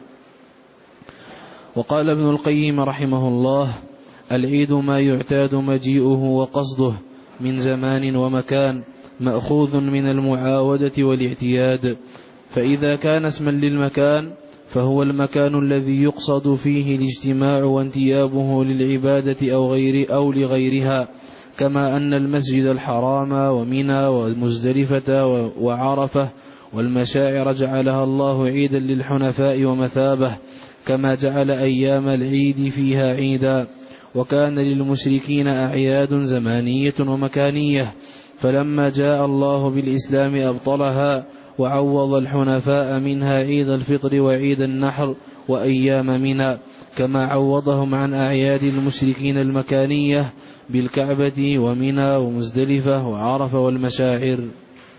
وقال ابن القيم رحمه الله: العيد ما يعتاد مجيئه وقصده من زمان ومكان، مأخوذ من المعاودة والاعتياد، فإذا كان اسما للمكان فهو المكان الذي يقصد فيه الاجتماع وانتيابه للعبادة أو غير أو لغيرها، كما أن المسجد الحرام ومنى ومزدلفة وعرفة والمشاعر جعلها الله عيدا للحنفاء ومثابة، كما جعل أيام العيد فيها عيدا. وكان للمشركين أعياد زمانية ومكانية، فلما جاء الله بالإسلام أبطلها وعوض الحنفاء منها عيد الفطر وعيد النحر وأيام منى، كما عوضهم عن أعياد المشركين المكانية بالكعبة ومنى ومزدلفة وعرفة والمشاعر.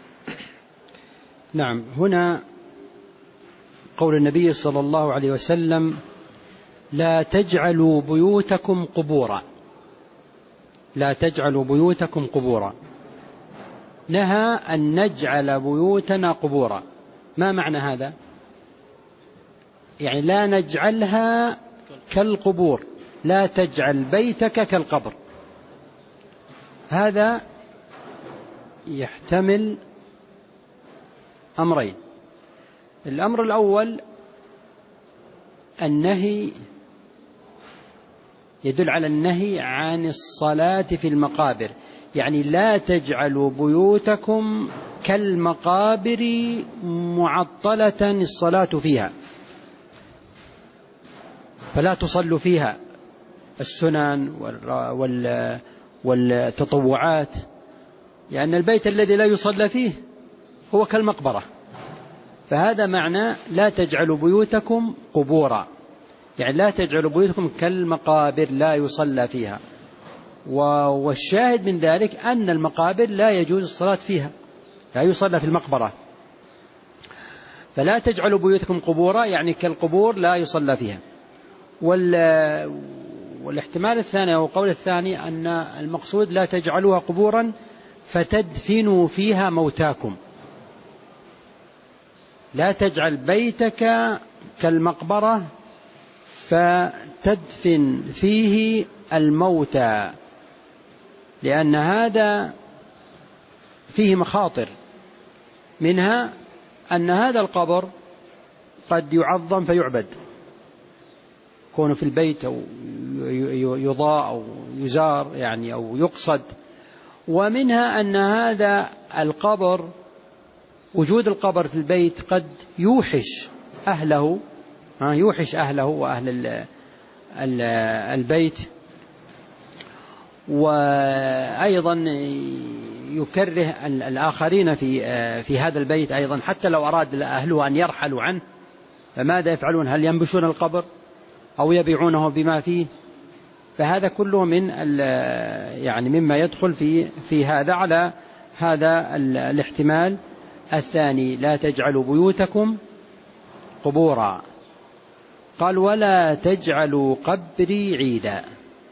نعم. هنا قول النبي صلى الله عليه وسلم لا تجعلوا بيوتكم قبورا، لا تجعلوا بيوتكم قبورا، نهى أن نجعل بيوتنا قبورا. ما معنى هذا؟ يعني لا نجعلها كالقبور، لا تجعل بيتك كالقبر. هذا يحتمل أمرين. الأمر الأول النهي يدل على النهي عن الصلاة في المقابر، يعني لا تجعلوا بيوتكم كالمقابر معطلة الصلاة فيها، فلا تصلوا فيها السنن والتطوعات، لأن البيت الذي لا يصلى فيه هو كالمقبرة. فهذا معنى لا تجعلوا بيوتكم قبورا، يعني لا تجعلوا بيوتكم كالمقابر لا يصلى فيها. والشاهد من ذلك أن المقابر لا يجوز الصلاة فيها، لا يصلى في المقبرة. فلا تجعلوا بيوتكم قبورا يعني كالقبور لا يصلى فيها. والاحتمال الثاني أو القول الثاني أن المقصود لا تجعلوها قبورا فتدفنوا فيها موتاكم. لا تجعل بيتك كالمقبرة فتدفن فيه الموتى، لأن هذا فيه مخاطر، منها أن هذا القبر قد يعظم فيعبد، يكون في البيت أو يضاء أو يزار يعني أو يقصد. ومنها أن هذا القبر وجود القبر في البيت قد يوحش أهله، يوحش أهله وأهل البيت، وأيضا يكره الآخرين في في هذا البيت أيضا، حتى لو أراد أهله أن يرحلوا عنه فماذا يفعلون؟ هل ينبشون القبر أو يبيعونه بما فيه؟ فهذا كله من يعني مما يدخل في في هذا على هذا الاحتمال الثاني. لا تجعلوا بيوتكم قبورا. قال ولا تجعلوا قبري عيدا،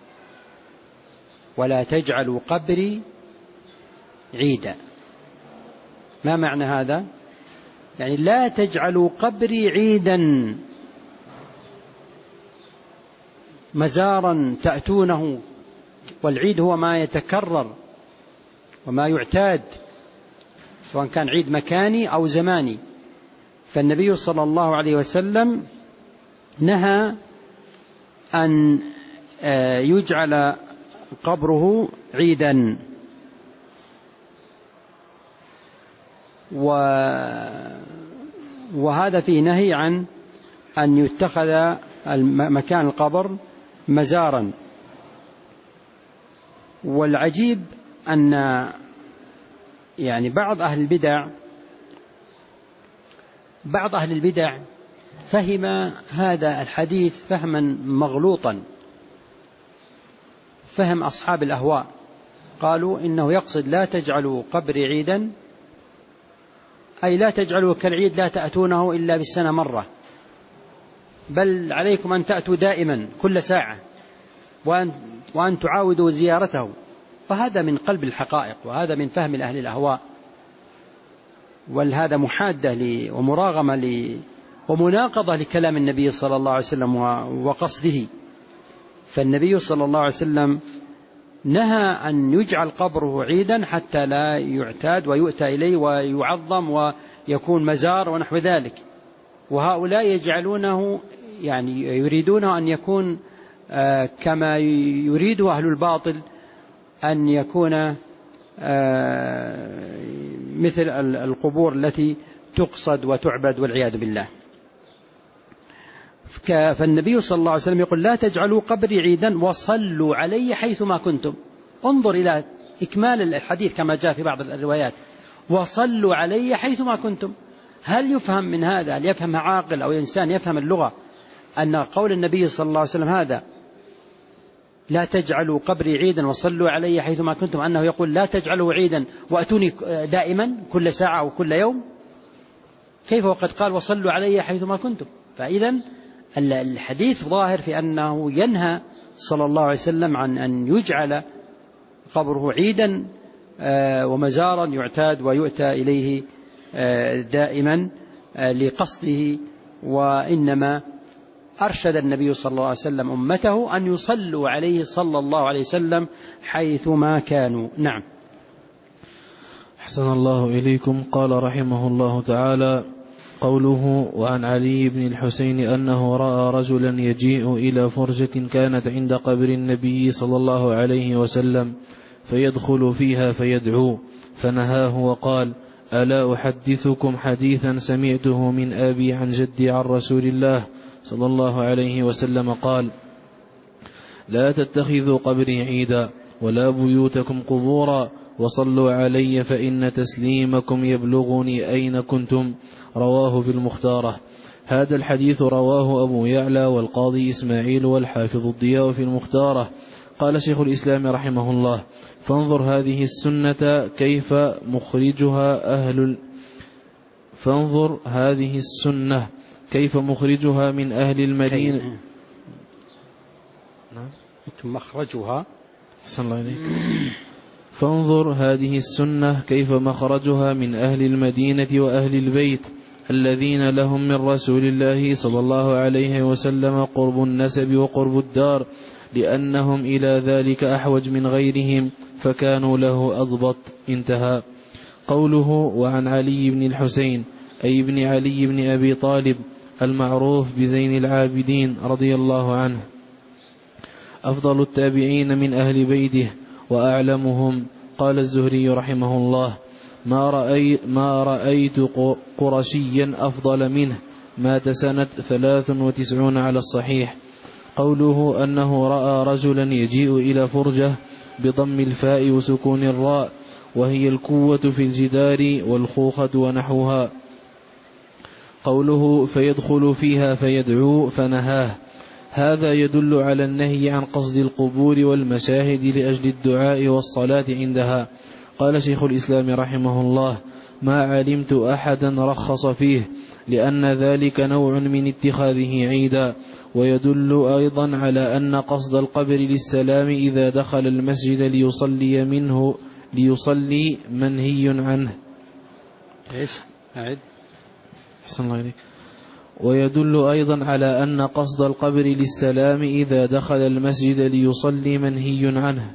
ولا تجعلوا قبري عيدا. ما معنى هذا؟ يعني لا تجعلوا قبري عيدا مزارا تأتونه، والعيد هو ما يتكرر وما يعتاد سواء كان عيد مكاني أو زماني. فالنبي صلى الله عليه وسلم نهى أن يجعل قبره عيدا، وهذا فيه نهي عن أن يتخذ مكان القبر مزارا. والعجيب أن يعني بعض أهل البدع بعض أهل البدع فهم هذا الحديث فهما مغلوطا، فهم أصحاب الأهواء. قالوا إنه يقصد لا تجعلوا قبري عيدا أي لا تجعلوا كالعيد لا تأتونه إلا بالسنة مرة، بل عليكم أن تأتوا دائما كل ساعة وأن, وأن تعاودوا زيارته. فهذا من قلب الحقائق، وهذا من فهم الأهل الأهواء، وهذا محادة لي ومراغمة لي ومناقضة لكلام النبي صلى الله عليه وسلم وقصده. فالنبي صلى الله عليه وسلم نهى أن يجعل قبره عيدا حتى لا يعتاد ويؤتى إليه ويعظم ويكون مزار ونحو ذلك. وهؤلاء يجعلونه يعني يريدونه أن يكون كما يريد أهل الباطل أن يكون مثل القبور التي تقصد وتعبد والعياذ بالله. فالنبي صلى الله عليه وسلم يقول لا تجعلوا قبري عيدا وصلوا علي حيثما كنتم. انظر إلى إكمال الحديث كما جاء في بعض الروايات، وصلوا علي حيثما كنتم. هل يفهم من هذا، هل يفهم عاقل أو إنسان يفهم اللغة، أن قول النبي صلى الله عليه وسلم هذا لا تجعلوا قبري عيدا وصلوا علي حيثما كنتم، أنه يقول لا تجعلوا عيدا وأتوني دائما كل ساعة وكل يوم، كيف وقد قال وصلوا علي حيثما كنتم؟ فإذا الحديث ظاهر في أنه ينهى صلى الله عليه وسلم عن أن يجعل قبره عيدا ومزارا يعتاد ويؤتى إليه دائما لقصده، وإنما أرشد النبي صلى الله عليه وسلم أمته أن يصلوا عليه صلى الله عليه وسلم حيثما كانوا. نعم. أحسن الله إليكم. قال رحمه الله تعالى: قوله: وعن علي بن الحسين أنه رأى رجلا يجيء إلى فرجة كانت عند قبر النبي صلى الله عليه وسلم فيدخل فيها فيدعو، فنهاه وقال: ألا أحدثكم حديثا سمعته من أبي عن جدي عن رسول الله صلى الله عليه وسلم قال: لا تتخذوا قبري عيدا ولا بيوتكم قبورا وصلوا علي فإن تسليمكم يبلغني أين كنتم. رواه في المختارة. هذا الحديث رواه أبو يعلى والقاضي إسماعيل والحافظ الضياء في المختارة. قال شيخ الإسلام رحمه الله: فانظر هذه السنة كيف مخرجها أهل فانظر هذه السنة كيف مخرجها من أهل المدينة نعم مخرجها أحسن الله إليك. فانظر هذه السنة كيف مخرجها من أهل المدينة وأهل البيت الذين لهم من رسول الله صلى الله عليه وسلم قرب النسب وقرب الدار، لأنهم إلى ذلك أحوج من غيرهم فكانوا له أضبط. انتهى. قوله: وعن علي بن الحسين أي ابن علي بن أبي طالب المعروف بزين العابدين رضي الله عنه، أفضل التابعين من أهل بيته وأعلمهم. قال الزهري رحمه الله: ما رأيت, ما رأيت قرشيا أفضل منه، مات سنة ثلاث وتسعون على الصحيح. قوله: أنه رأى رجلا يجيء إلى فرجة بضم الفاء وسكون الراء، وهي الكوة في الجدار والخوخة ونحوها. قوله: فيدخل فيها فيدعو، فنهاه. هذا يدل على النهي عن قصد القبور والمشاهد لأجل الدعاء والصلاة عندها. قال شيخ الإسلام رحمه الله: ما علمت أحدا رخص فيه، لأن ذلك نوع من اتخاذه عيدا. ويدل أيضا على أن قصد القبر للسلام إذا دخل المسجد ليصلي منه ليصلي منهي عنه. إيش؟ أعد. أحسن الله إليك. ويدل أيضا على أن قصد القبر للسلام إذا دخل المسجد ليصلي منهي عنه.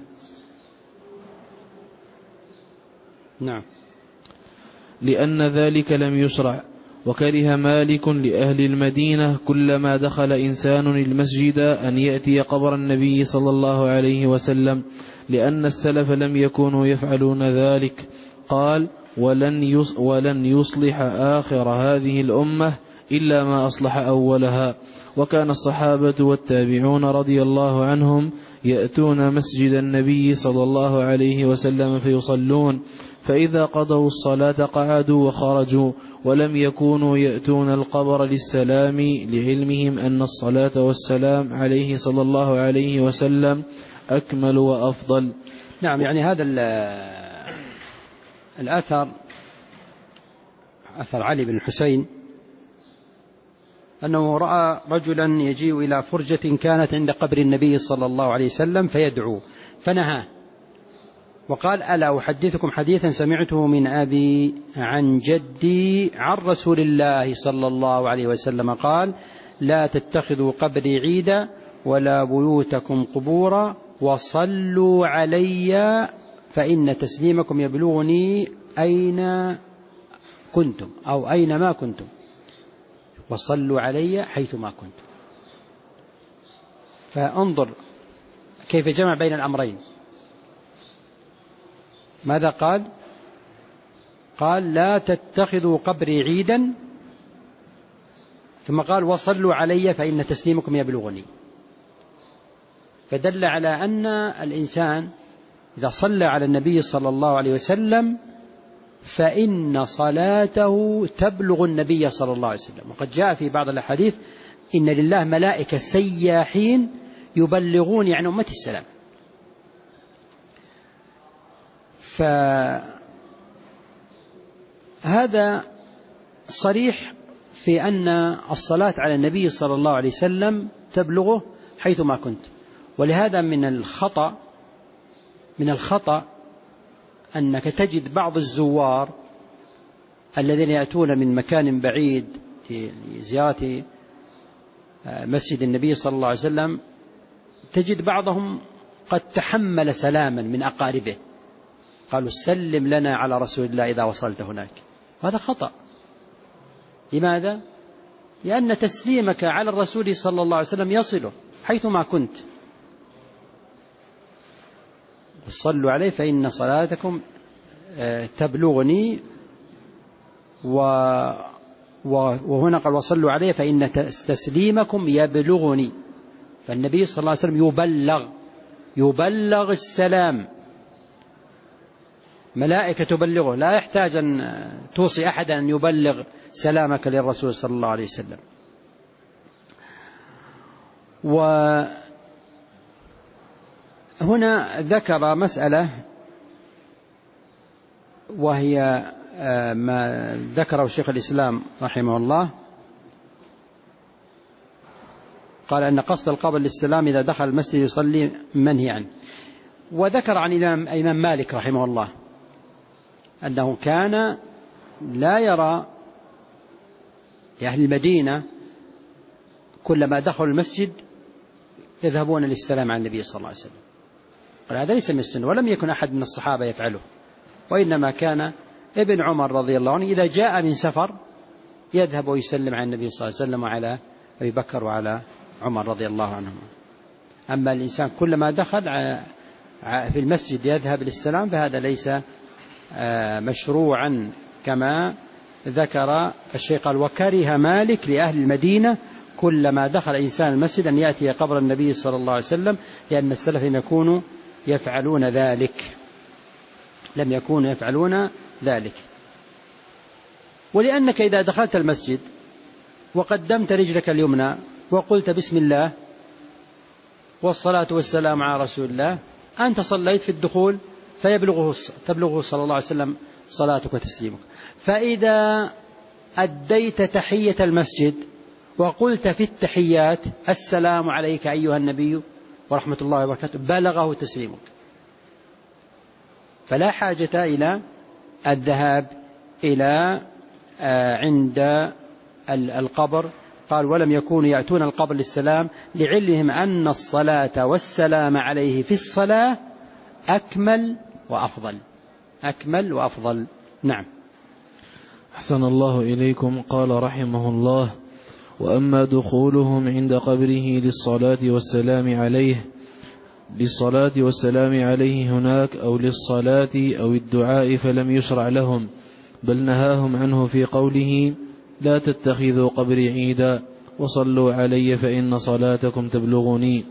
نعم. لأن ذلك لم يشرع. وكره مالك لأهل المدينة كلما دخل إنسان المسجد أن يأتي قبر النبي صلى الله عليه وسلم، لأن السلف لم يكونوا يفعلون ذلك. قال: ولن ولن يصلح آخر هذه الأمة إلا ما أصلح أولها. وكان الصحابة والتابعون رضي الله عنهم يأتون مسجد النبي صلى الله عليه وسلم فيصلون، فإذا قضوا الصلاة قعدوا وخرجوا، ولم يكونوا يأتون القبر للسلام، لعلمهم أن الصلاة والسلام عليه صلى الله عليه وسلم أكمل وأفضل. نعم. يعني هذا الأثر أثر علي بن الحسين أنه رأى رجلا يجيء إلى فرجة كانت عند قبر النبي صلى الله عليه وسلم فيدعو، فنهاه وقال: ألا أحدثكم حديثا سمعته من أبي عن جدي عن رسول الله صلى الله عليه وسلم قال: لا تتخذوا قبري عيدا ولا بيوتكم قبورا وصلوا علي فإن تسليمكم يبلغني أين كنتم أو أينما كنتم، وصلوا علي حيثما كنتم. فانظر كيف جمع بين الأمرين. ماذا قال؟ قال: لا تتخذوا قبري عيدا، ثم قال: وصلوا علي فإن تسليمكم يبلغني. فدل على أن الإنسان إذا صلى على النبي صلى الله عليه وسلم فإن صلاته تبلغ النبي صلى الله عليه وسلم. وقد جاء في بعض الأحاديث إن لله ملائكة سياحين يبلغون عن أمة السلام. فهذا صريح في أن الصلاة على النبي صلى الله عليه وسلم تبلغه حيثما كنت. ولهذا من الخطأ من الخطأ أنك تجد بعض الزوار الذين يأتون من مكان بعيد لزيارة مسجد النبي صلى الله عليه وسلم، تجد بعضهم قد تحمل سلاما من أقاربه، قالوا سلم لنا على رسول الله إذا وصلت هناك. هذا خطأ. لماذا؟ لأن تسليمك على الرسول صلى الله عليه وسلم يصله حيثما كنت. صلوا عليه فإن صلاتكم تبلغني، وهنا قال وصلوا عليه فإن تسليمكم يبلغني. فالنبي صلى الله عليه وسلم يبلغ يبلغ السلام، ملائكة تبلغه، لا يحتاج أن توصي أحدا أن يبلغ سلامك للرسول صلى الله عليه وسلم. وهنا ذكر مسألة وهي ما ذكره شيخ الإسلام رحمه الله، قال أن قصد القبر للسلام إذا دخل المسجد يصلي منهي عنه. وذكر عن الإمام الإمام مالك رحمه الله أنه كان لا يرى لأهل المدينة كلما دخلوا المسجد يذهبون للسلام على النبي صلى الله عليه وسلم، وهذا ليس من السنة، ولم يكن أحد من الصحابة يفعله، وإنما كان ابن عمر رضي الله عنه إذا جاء من سفر يذهب ويسلم على النبي صلى الله عليه وسلم وعلى أبي بكر وعلى عمر رضي الله عنهم. أما الإنسان كلما دخل في المسجد يذهب للسلام فهذا ليس مشروعا كما ذكر الشيخ. وكره مالك لأهل المدينة كلما دخل إنسان المسجد أن يأتي قبر النبي صلى الله عليه وسلم، لأن السلف لم يكونوا يفعلون ذلك لم يكونوا يفعلون ذلك ولأنك إذا دخلت المسجد وقدمت رجلك اليمنى وقلت بسم الله والصلاة والسلام على رسول الله، أنت صليت في الدخول فيبلغه تبلغه صلى الله عليه وسلم صلاتك وتسليمك. فإذا أديت تحية المسجد وقلت في التحيات السلام عليك أيها النبي ورحمة الله وبركاته، بلغه تسليمك. فلا حاجة إلى الذهاب إلى عند القبر. قال ولم يكونوا يأتون القبر للسلام لعلمهم أن الصلاة والسلام عليه في الصلاة أكمل وأفضل أكمل وأفضل. نعم. أحسن الله إليكم. قال رحمه الله: وأما دخولهم عند قبره للصلاة والسلام عليه للصلاة والسلام عليه هناك أو للصلاة أو الدعاء فلم يشرع لهم، بل نهاهم عنه في قوله: لا تتخذوا قبري عيدا وصلوا علي فإن صلاتكم تبلغني.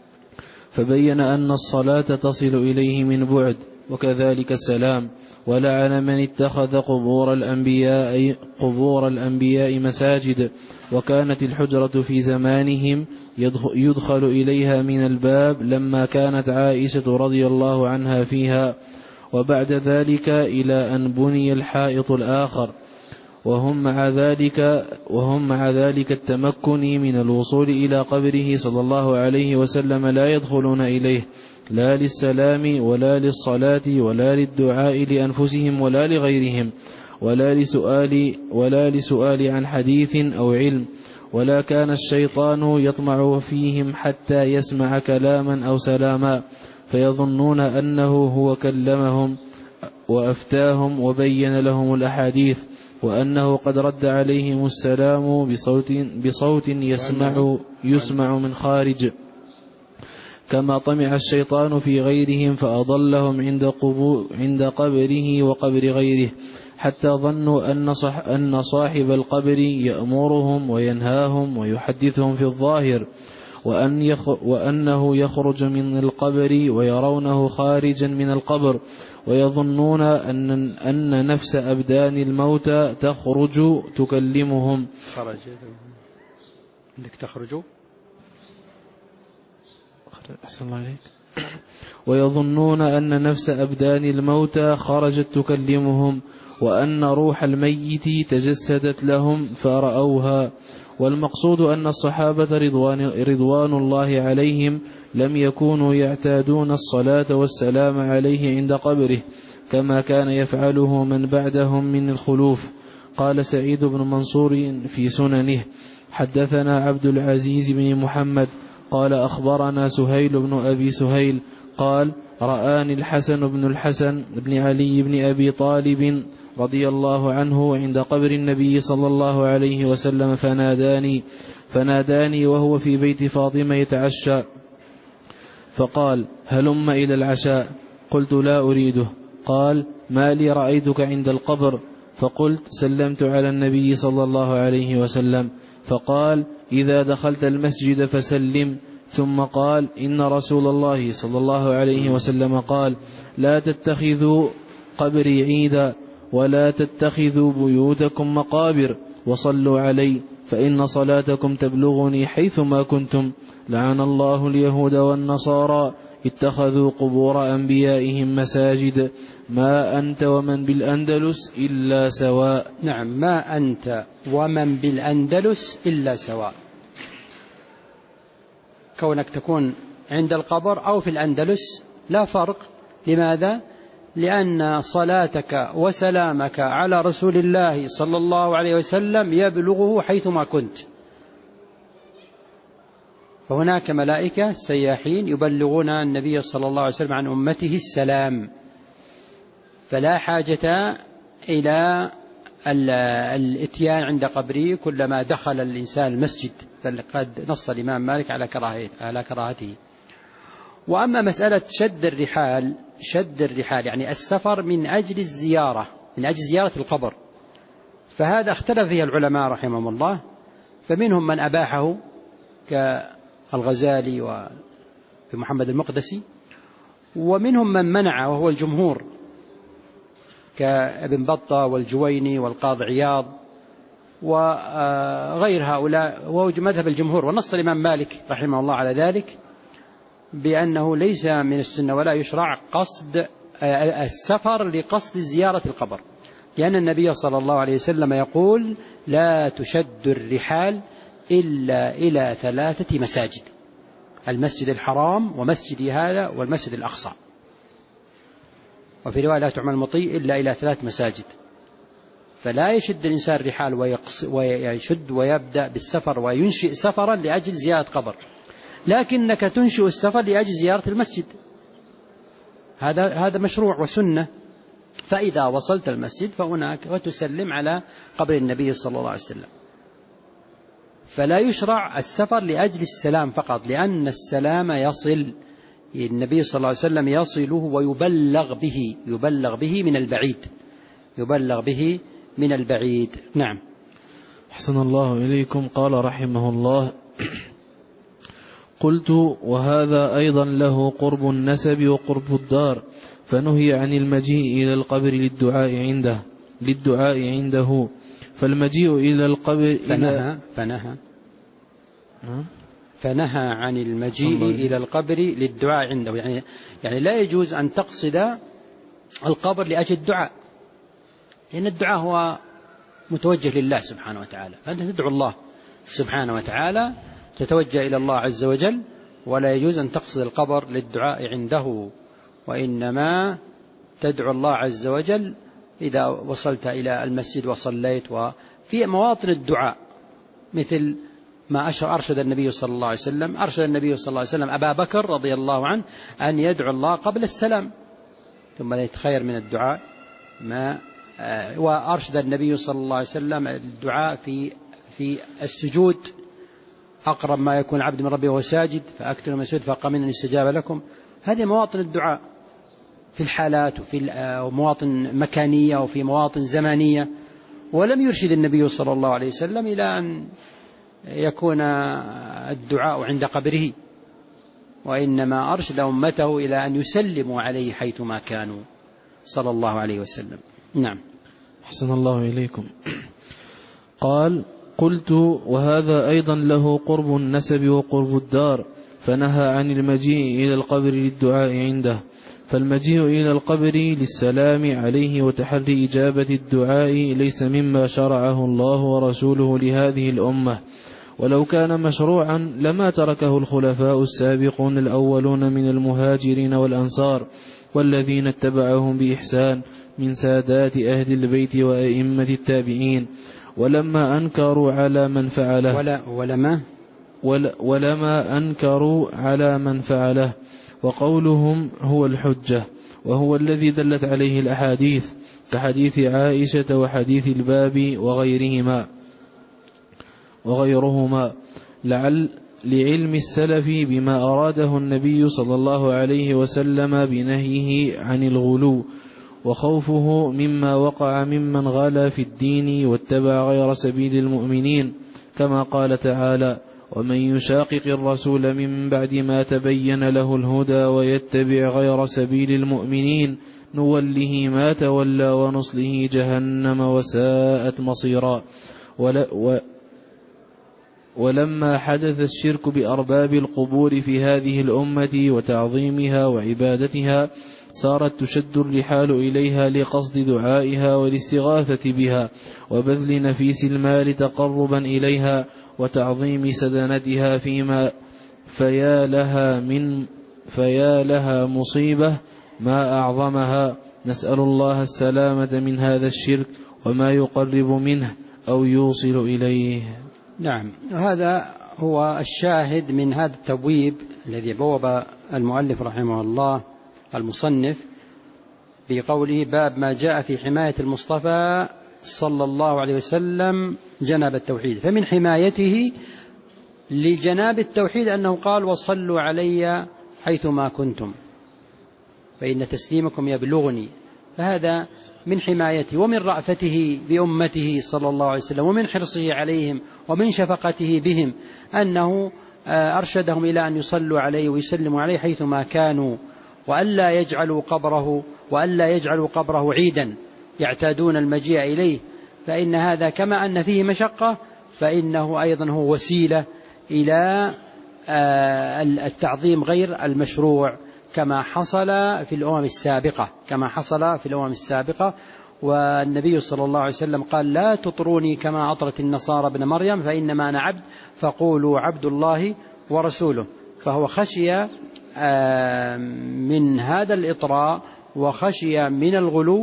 فبين أن الصلاة تصل إليه من بعد، وكذلك السلام. ولعن من اتخذ قبور الأنبياء قبور الأنبياء مساجد، وكانت الحجرة في زمانهم يدخل إليها من الباب لما كانت عائشة رضي الله عنها فيها، وبعد ذلك إلى أن بني الحائط الآخر، وهم مع ذلك وهم مع ذلك التمكن من الوصول إلى قبره صلى الله عليه وسلم لا يدخلون إليه لا للسلام ولا للصلاة ولا للدعاء لأنفسهم ولا لغيرهم، ولا لسؤال ولا لسؤال عن حديث أو علم، ولا كان الشيطان يطمع فيهم حتى يسمع كلاما أو سلاما فيظنون أنه هو كلمهم وأفتاهم وبين لهم الأحاديث، وأنه قد رد عليهم السلام بصوت, بصوت يسمع, يسمع من خارج، كما طمع الشيطان في غيرهم فأضلهم عند, عند قبره وقبر غيره، حتى ظنوا أن, صح أن صاحب القبر يأمرهم وينهاهم ويحدثهم في الظاهر، وأن يخ وأنه يخرج من القبر ويرونه خارجا من القبر، ويظنون أن, أن نفس أبدان الموتى تخرج تكلمهم. عندك تخرجوا. أحسن الله عليك. ويظنون أن نفس أبدان الموتى خرجت تكلمهم، وأن روح الميت تجسدت لهم فرأوها. والمقصود أن الصحابة رضوان, رضوان الله عليهم لم يكونوا يعتادون الصلاة والسلام عليه عند قبره كما كان يفعله من بعدهم من الخلوف. قال سعيد بن منصور في سننه: حدثنا عبد العزيز بن محمد قال أخبرنا سهيل بن أبي سهيل قال: رآني الحسن بن الحسن بن علي بن أبي طالب رضي الله عنه عند قبر النبي صلى الله عليه وسلم فناداني فناداني وهو في بيت فاطمة يتعشى، فقال: هلم إلى العشاء. قلت: لا أريده. قال: ما لي رأيتك عند القبر؟ فقلت: سلمت على النبي صلى الله عليه وسلم. فقال: إذا دخلت المسجد فسلم. ثم قال: إن رسول الله صلى الله عليه وسلم قال: لا تتخذوا قبري عيدا ولا تتخذوا بيوتكم مقابر، وصلوا علي فإن صلاتكم تبلغني حيثما كنتم. لعن الله اليهود والنصارى اتخذوا قبور أنبيائهم مساجد، ما أنت ومن بالأندلس إلا سواء. نعم، ما أنت ومن بالأندلس إلا سواء. كونك تكون عند القبر أو في الأندلس لا فرق. لماذا؟ لأن صلاتك وسلامك على رسول الله صلى الله عليه وسلم يبلغه حيثما كنت. فهناك ملائكة سياحين يبلغون النبي صلى الله عليه وسلم عن أمته السلام، فلا حاجة إلى الاتيان عند قبره كلما دخل الإنسان المسجد، بل قد نص الإمام مالك على كراهته. وأما مسألة شد الرحال شد الرحال يعني السفر من أجل الزيارة من أجل زيارة القبر، فهذا اختلف فيه العلماء رحمهم الله، فمنهم من أباحه كالغزالي ومحمد المقدسي، ومنهم من منع وهو الجمهور كابن بطة والجويني والقاضي عياض وغير هؤلاء، وهو مذهب الجمهور. ونص الإمام مالك رحمه الله على ذلك بأنه ليس من السنة ولا يشرع قصد السفر لقصد زيارة القبر، لأن النبي صلى الله عليه وسلم يقول: لا تشد الرحال إلا إلى ثلاثة مساجد: المسجد الحرام ومسجد هذا والمسجد الأقصى. وفي رواية: لا تعمل المطي إلا إلى ثلاث مساجد. فلا يشد الإنسان الرحال ويشد ويبدأ بالسفر وينشئ سفرا لأجل زيارة قبر، لكنك تنشئ السفر لأجل زيارة المسجد، هذا هذا مشروع وسنة. فإذا وصلت المسجد فهناك وتسلم على قبر النبي صلى الله عليه وسلم. فلا يشرع السفر لأجل السلام فقط، لأن السلام يصل، النبي صلى الله عليه وسلم يصله ويبلغ به يبلغ به من البعيد يبلغ به من البعيد. نعم. أحسن الله إليكم. قال رحمه الله: قلت: وهذا أيضا له قرب النسب وقرب الدار، فنهي عن المجيء إلى القبر للدعاء عنده للدعاء عنده فالمجيء إلى القبر فنهى فنهى فنهى عن المجيء إلى القبر للدعاء عنده، يعني يعني لا يجوز أن تقصد القبر لأجل الدعاء، لأن الدعاء هو متوجه لله سبحانه وتعالى، فأنت تدعو الله سبحانه وتعالى، تتوجه إلى الله عز وجل، ولا يجوز أن تقصد القبر للدعاء عنده، وإنما تدعو الله عز وجل إذا وصلت إلى المسجد وصليت. وفي مواطن الدعاء مثل ما أرشد النبي صلى الله عليه وسلم أرشد النبي صلى الله عليه وسلم أبا بكر رضي الله عنه أن يدعو الله قبل السلام، ثم يتخير من الدعاء ما وأرشد النبي صلى الله عليه وسلم الدعاء في في السجود: أقرب ما يكون العبد من ربه وهو ساجد فأكثر من السجود فقمن أن يستجاب لكم. هذه مواطن الدعاء في الحالات وفي مواطن مكانية وفي مواطن زمانية، ولم يرشد النبي صلى الله عليه وسلم إلى أن يكون الدعاء عند قبره، وإنما أرشد أمته إلى أن يسلموا عليه حيثما كانوا صلى الله عليه وسلم. نعم. أحسن الله إليكم. قال: قلت: وهذا أيضا له قرب النسب وقرب الدار، فنهى عن المجيء إلى القبر للدعاء عنده، فالمجيء إلى القبر للسلام عليه وتحري إجابة الدعاء ليس مما شرعه الله ورسوله لهذه الأمة، ولو كان مشروعا لما تركه الخلفاء السابقون الأولون من المهاجرين والأنصار والذين اتبعهم بإحسان من سادات أهل البيت وأئمة التابعين، ولما أنكروا على من فعله ولا ولما ولما أنكروا على من فعله، وقولهم هو الحجة، وهو الذي دلت عليه الأحاديث كحديث عائشة وحديث الباب وغيرهما وغيرهما لعل لعلم السلف بما أراده النبي صلى الله عليه وسلم بنهيه عن الغلو، وخوفه مما وقع ممن غلا في الدين واتبع غير سبيل المؤمنين، كما قال تعالى: ومن يشاقق الرسول من بعد ما تبين له الهدى ويتبع غير سبيل المؤمنين نوله ما تولى ونصله جهنم وساءت مصيرا. ولما حدث الشرك بأرباب القبور في هذه الأمة وتعظيمها وعبادتها صارت تشد الرحال إليها لقصد دعائها والاستغاثة بها وبذل نفيس المال تقربا إليها وتعظيم سدنتها فيما فيا لها من فيا لها مصيبة ما أعظمها. نسأل الله السلامة من هذا الشرك وما يقرب منه أو يوصل إليه. نعم، هذا هو الشاهد من هذا التبويب الذي بوب المؤلف رحمه الله المصنف بقوله: باب ما جاء في حماية المصطفى صلى الله عليه وسلم جناب التوحيد. فمن حمايته لجناب التوحيد أنه قال: وصلوا علي حيثما كنتم فإن تسليمكم يبلغني. فهذا من حمايته ومن رأفته بأمته صلى الله عليه وسلم ومن حرصه عليهم ومن شفقته بهم أنه أرشدهم إلى أن يصلوا عليه ويسلموا عليه حيثما كانوا، وألا يجعلوا قبره وألا يجعلوا قبره عيدا يعتادون المجيء إليه، فإن هذا كما أن فيه مشقة فإنه أيضا هو وسيلة إلى التعظيم غير المشروع كما حصل في الأمم السابقة كما حصل في الأمم السابقة والنبي صلى الله عليه وسلم قال: لا تطروني كما أطرت النصارى ابن مريم فإنما أنا عبد فقولوا عبد الله ورسوله. فهو خشي من هذا الإطراء وخشي من الغلو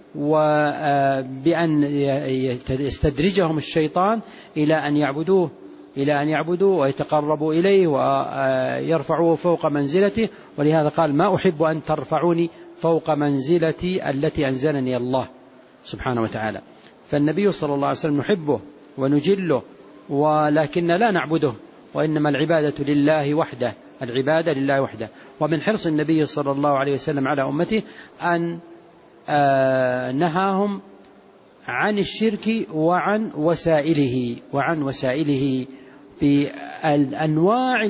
وبأن يستدرجهم الشيطان إلى أن يعبدوه إلى أن يعبدوا ويتقربوا إليه ويرفعوه فوق منزلته. ولهذا قال: ما أحب أن ترفعوني فوق منزلتي التي أنزلني الله سبحانه وتعالى. فالنبي صلى الله عليه وسلم نحبه ونجله ولكن لا نعبده، وإنما العبادة لله وحده العبادة لله وحده. ومن حرص النبي صلى الله عليه وسلم على أمته أن نهاهم عن الشرك وعن وسائله وعن وسائله بأنواع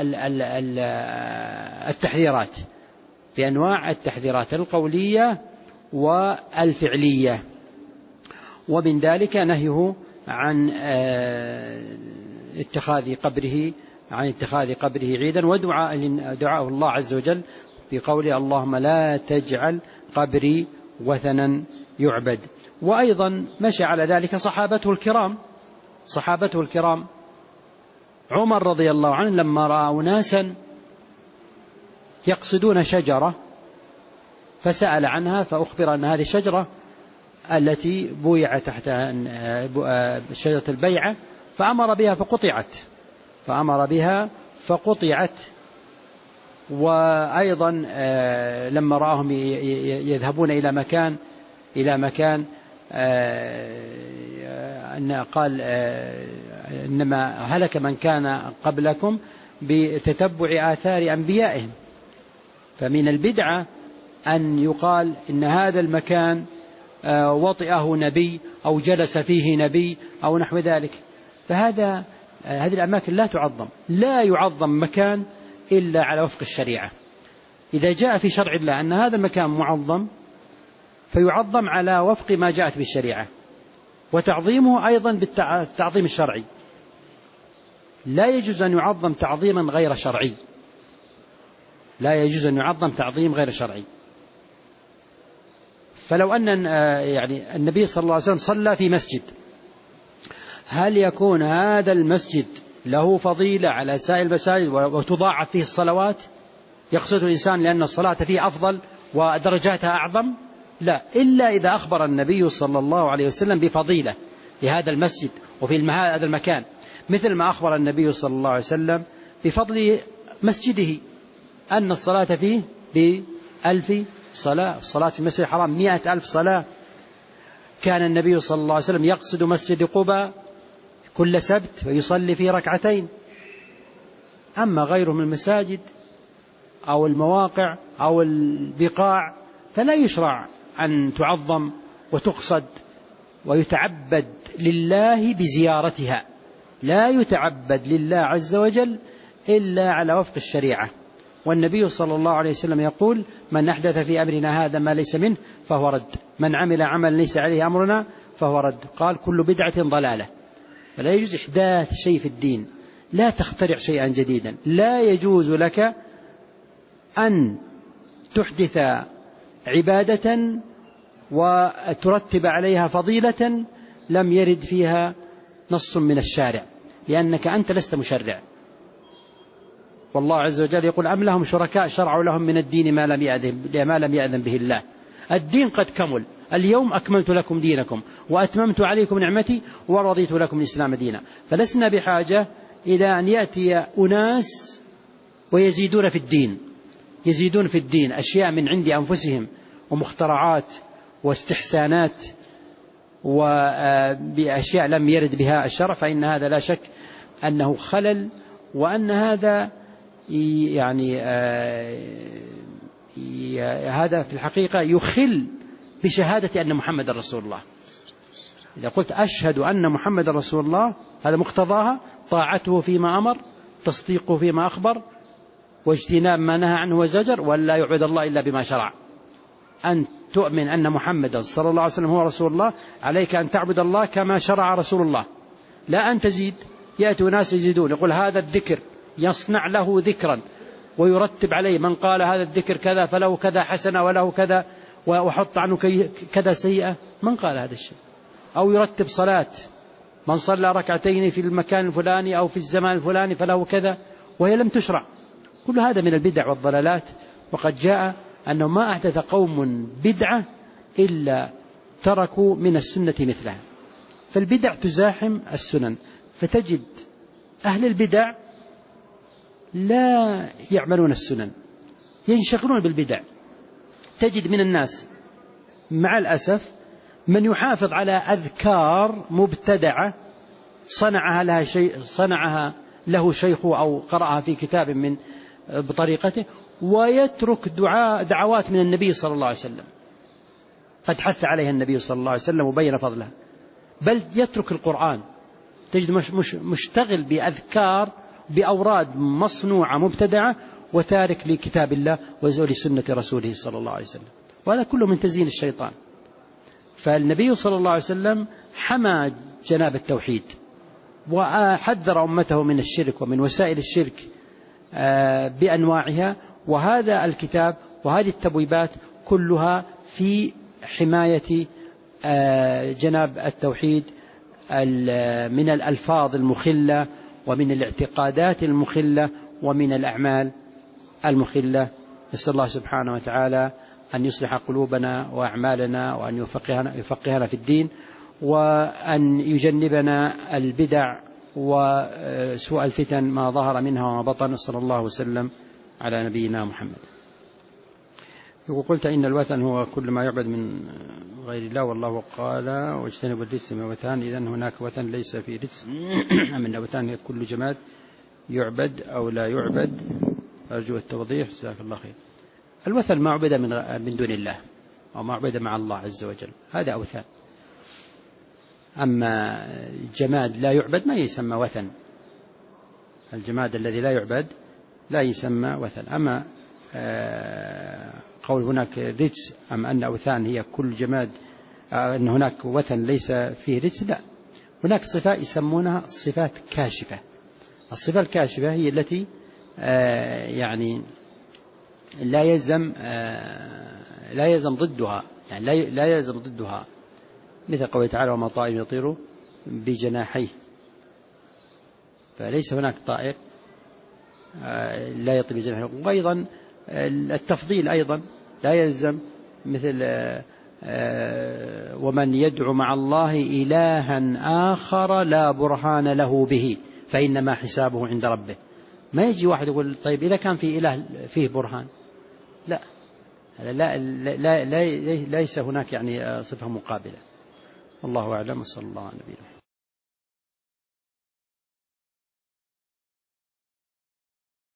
التحذيرات بأنواع التحذيرات القولية والفعلية. ومن ذلك نهيه عن اتخاذ قبره عن اتخاذ قبره عيدا، ودعاء دعاء الله عز وجل بقوله: اللهم لا تجعل قبري وثنا يعبد. وأيضا مشى على ذلك صحابته الكرام صحابته الكرام عمر رضي الله عنه لما رأى أناسا يقصدون شجرة فسأل عنها فأخبر أن هذه الشجرة التي بويع تحتها شجرة البيعة فأمر بها فقطعت فأمر بها فقطعت وأيضا لما رأهم يذهبون إلى مكان إلى مكان أن قال: إنما هلك من كان قبلكم بتتبع آثار أنبيائهم. فمن البدعة أن يقال إن هذا المكان وطئه نبي أو جلس فيه نبي أو نحو ذلك. فهذا هذه الأماكن لا تعظم لا يعظم مكان إلا على وفق الشريعة. إذا جاء في شرع الله أن هذا المكان معظم فيعظم على وفق ما جاءت بالشريعة. وتعظيمه أيضا بالتعظيم الشرعي، لا يجوز أن يعظم تعظيما غير شرعي، لا يجوز أن يعظم تعظيم غير شرعي. فلو أن يعني النبي صلى الله عليه وسلم صلى في مسجد، هل يكون هذا المسجد له فضيلة على سائر المساجد وتضاعف فيه الصلوات؟ يقصد الإنسان لأن الصلاة فيه أفضل ودرجاتها أعظم؟ لا، إلا إذا أخبر النبي صلى الله عليه وسلم بفضيلة لهذا المسجد وفي هذا المكان، مثل ما أخبر النبي صلى الله عليه وسلم بفضل مسجده أن الصلاة فيه بألف صلاة، الصلاة في المسجد الحرام مئة ألف صلاة. كان النبي صلى الله عليه وسلم يقصد مسجد قباء كل سبت ويصلي فيه ركعتين. أما غيره من المساجد أو المواقع أو البقاع فلا يشرع أن تعظم وتقصد ويتعبد لله بزيارتها، لا يتعبد لله عز وجل إلا على وفق الشريعة. والنبي صلى الله عليه وسلم يقول: من أحدث في أمرنا هذا ما ليس منه فهو رد، من عمل عمل ليس عليه أمرنا فهو رد. قال: كل بدعة ضلالة. فلا يجوز إحداث شيء في الدين، لا تخترع شيئا جديدا، لا يجوز لك أن تحدث عبادة وترتب عليها فضيلة لم يرد فيها نص من الشارع، لأنك أنت لست مشرع. والله عز وجل يقول: أم لهم شركاء شرعوا لهم من الدين ما لم يأذن, ما لم يأذن به الله. الدين قد كمل، اليوم أكملت لكم دينكم وأتممت عليكم نعمتي ورضيت لكم الإسلام دينا. فلسنا بحاجة إلى أن يأتي أناس ويزيدون في الدين، يزيدون في الدين أشياء من عند أنفسهم ومخترعات واستحسانات وبأشياء لم يرد بها الشرع، فإن هذا لا شك أنه خلل، وأن هذا يعني هذا في الحقيقة يخل بشهادة أن محمد رسول الله. إذا قلت أشهد أن محمد رسول الله، هذا مقتضاها طاعته فيما أمر، تصديقه فيما أخبر، واجتناب ما نهى عنه وزجر، ولا يعبد الله إلا بما شرع. أن تؤمن أن محمدا صلى الله عليه وسلم هو رسول الله، عليك أن تعبد الله كما شرع رسول الله، لا أن تزيد. يأتي ناس يزيدون، يقول هذا الذكر يصنع له ذكرا ويرتب عليه، من قال هذا الذكر كذا فله كذا حسنة وله كذا وحط عنه كذا سيئة. من قال هذا الشيء؟ أو يرتب صلاة، من صلى ركعتين في المكان الفلاني أو في الزمان الفلاني فله كذا، وهي لم تشرع. كل هذا من البدع والضلالات. وقد جاء أنه ما أحدث قوم بدعة إلا تركوا من السنة مثلها. فالبدع تزاحم السنن، فتجد أهل البدع لا يعملون السنن، ينشغلون بالبدع. تجد من الناس مع الأسف من يحافظ على أذكار مبتدعة صنعها لها شيء صنعها له شيخه أو قرأها في كتاب من بطريقته، ويترك دعاء دعوات من النبي صلى الله عليه وسلم قد حث عليها النبي صلى الله عليه وسلم وبين فضلها، بل يترك القرآن. تجد مش مش مشتغل بأذكار بأوراد مصنوعة مبتدعة، وتارك لكتاب الله ولسنة رسوله صلى الله عليه وسلم، وهذا كله من تزيين الشيطان. فالنبي صلى الله عليه وسلم حمى جناب التوحيد وحذر أمته من الشرك ومن وسائل الشرك بأنواعها، وهذا الكتاب وهذه التبويبات كلها في حماية جناب التوحيد من الألفاظ المخلة ومن الاعتقادات المخلة ومن الأعمال المخلة. نسأل الله سبحانه وتعالى أن يصلح قلوبنا وأعمالنا، وأن يفقهنا, يفقهنا في الدين، وأن يجنبنا البدع وسوء الفتن ما ظهر منها وما بطن. صلى الله وسلم على نبينا محمد. وقلت إن الوثن هو كل ما يعبد من غير الله، والله قال واجتنبوا الرجس من الأوثان، إذن هناك وثن ليس في رجس. من الأوثان كل جماد يعبد أو لا يعبد. أرجو التوضيح، جزاك الله خير. الوثن ما عبد من من دون الله أو ما عبد مع الله عز وجل، هذا أوثان. أما جماد لا يعبد ما يسمى وثن، الجماد الذي لا يعبد لا يسمى وثن. أما قول هناك رجس، أم أن أوثان هي كل جماد أن هناك وثن ليس فيه رجس، لا، هناك صفة يسمونها صفات كاشفة. الصفة الكاشفة هي التي يعني لا يلزم لا يلزم ضدها، يعني لا يلزم ضدها، مثل قوله تعالى وما طائر يطير بجناحيه، فليس هناك طائر لا يطير بجناحيه. وأيضا التفضيل أيضا لا يلزم، مثل ومن يدعو مع الله إلها آخر لا برهان له به فإنما حسابه عند ربه. ما يجي واحد يقول طيب إذا كان في إله فيه برهان، لا، لا, لا, لا, لا ليس هناك يعني صفة مقابلة. الله أعلم، صلى الله عليه وسلم.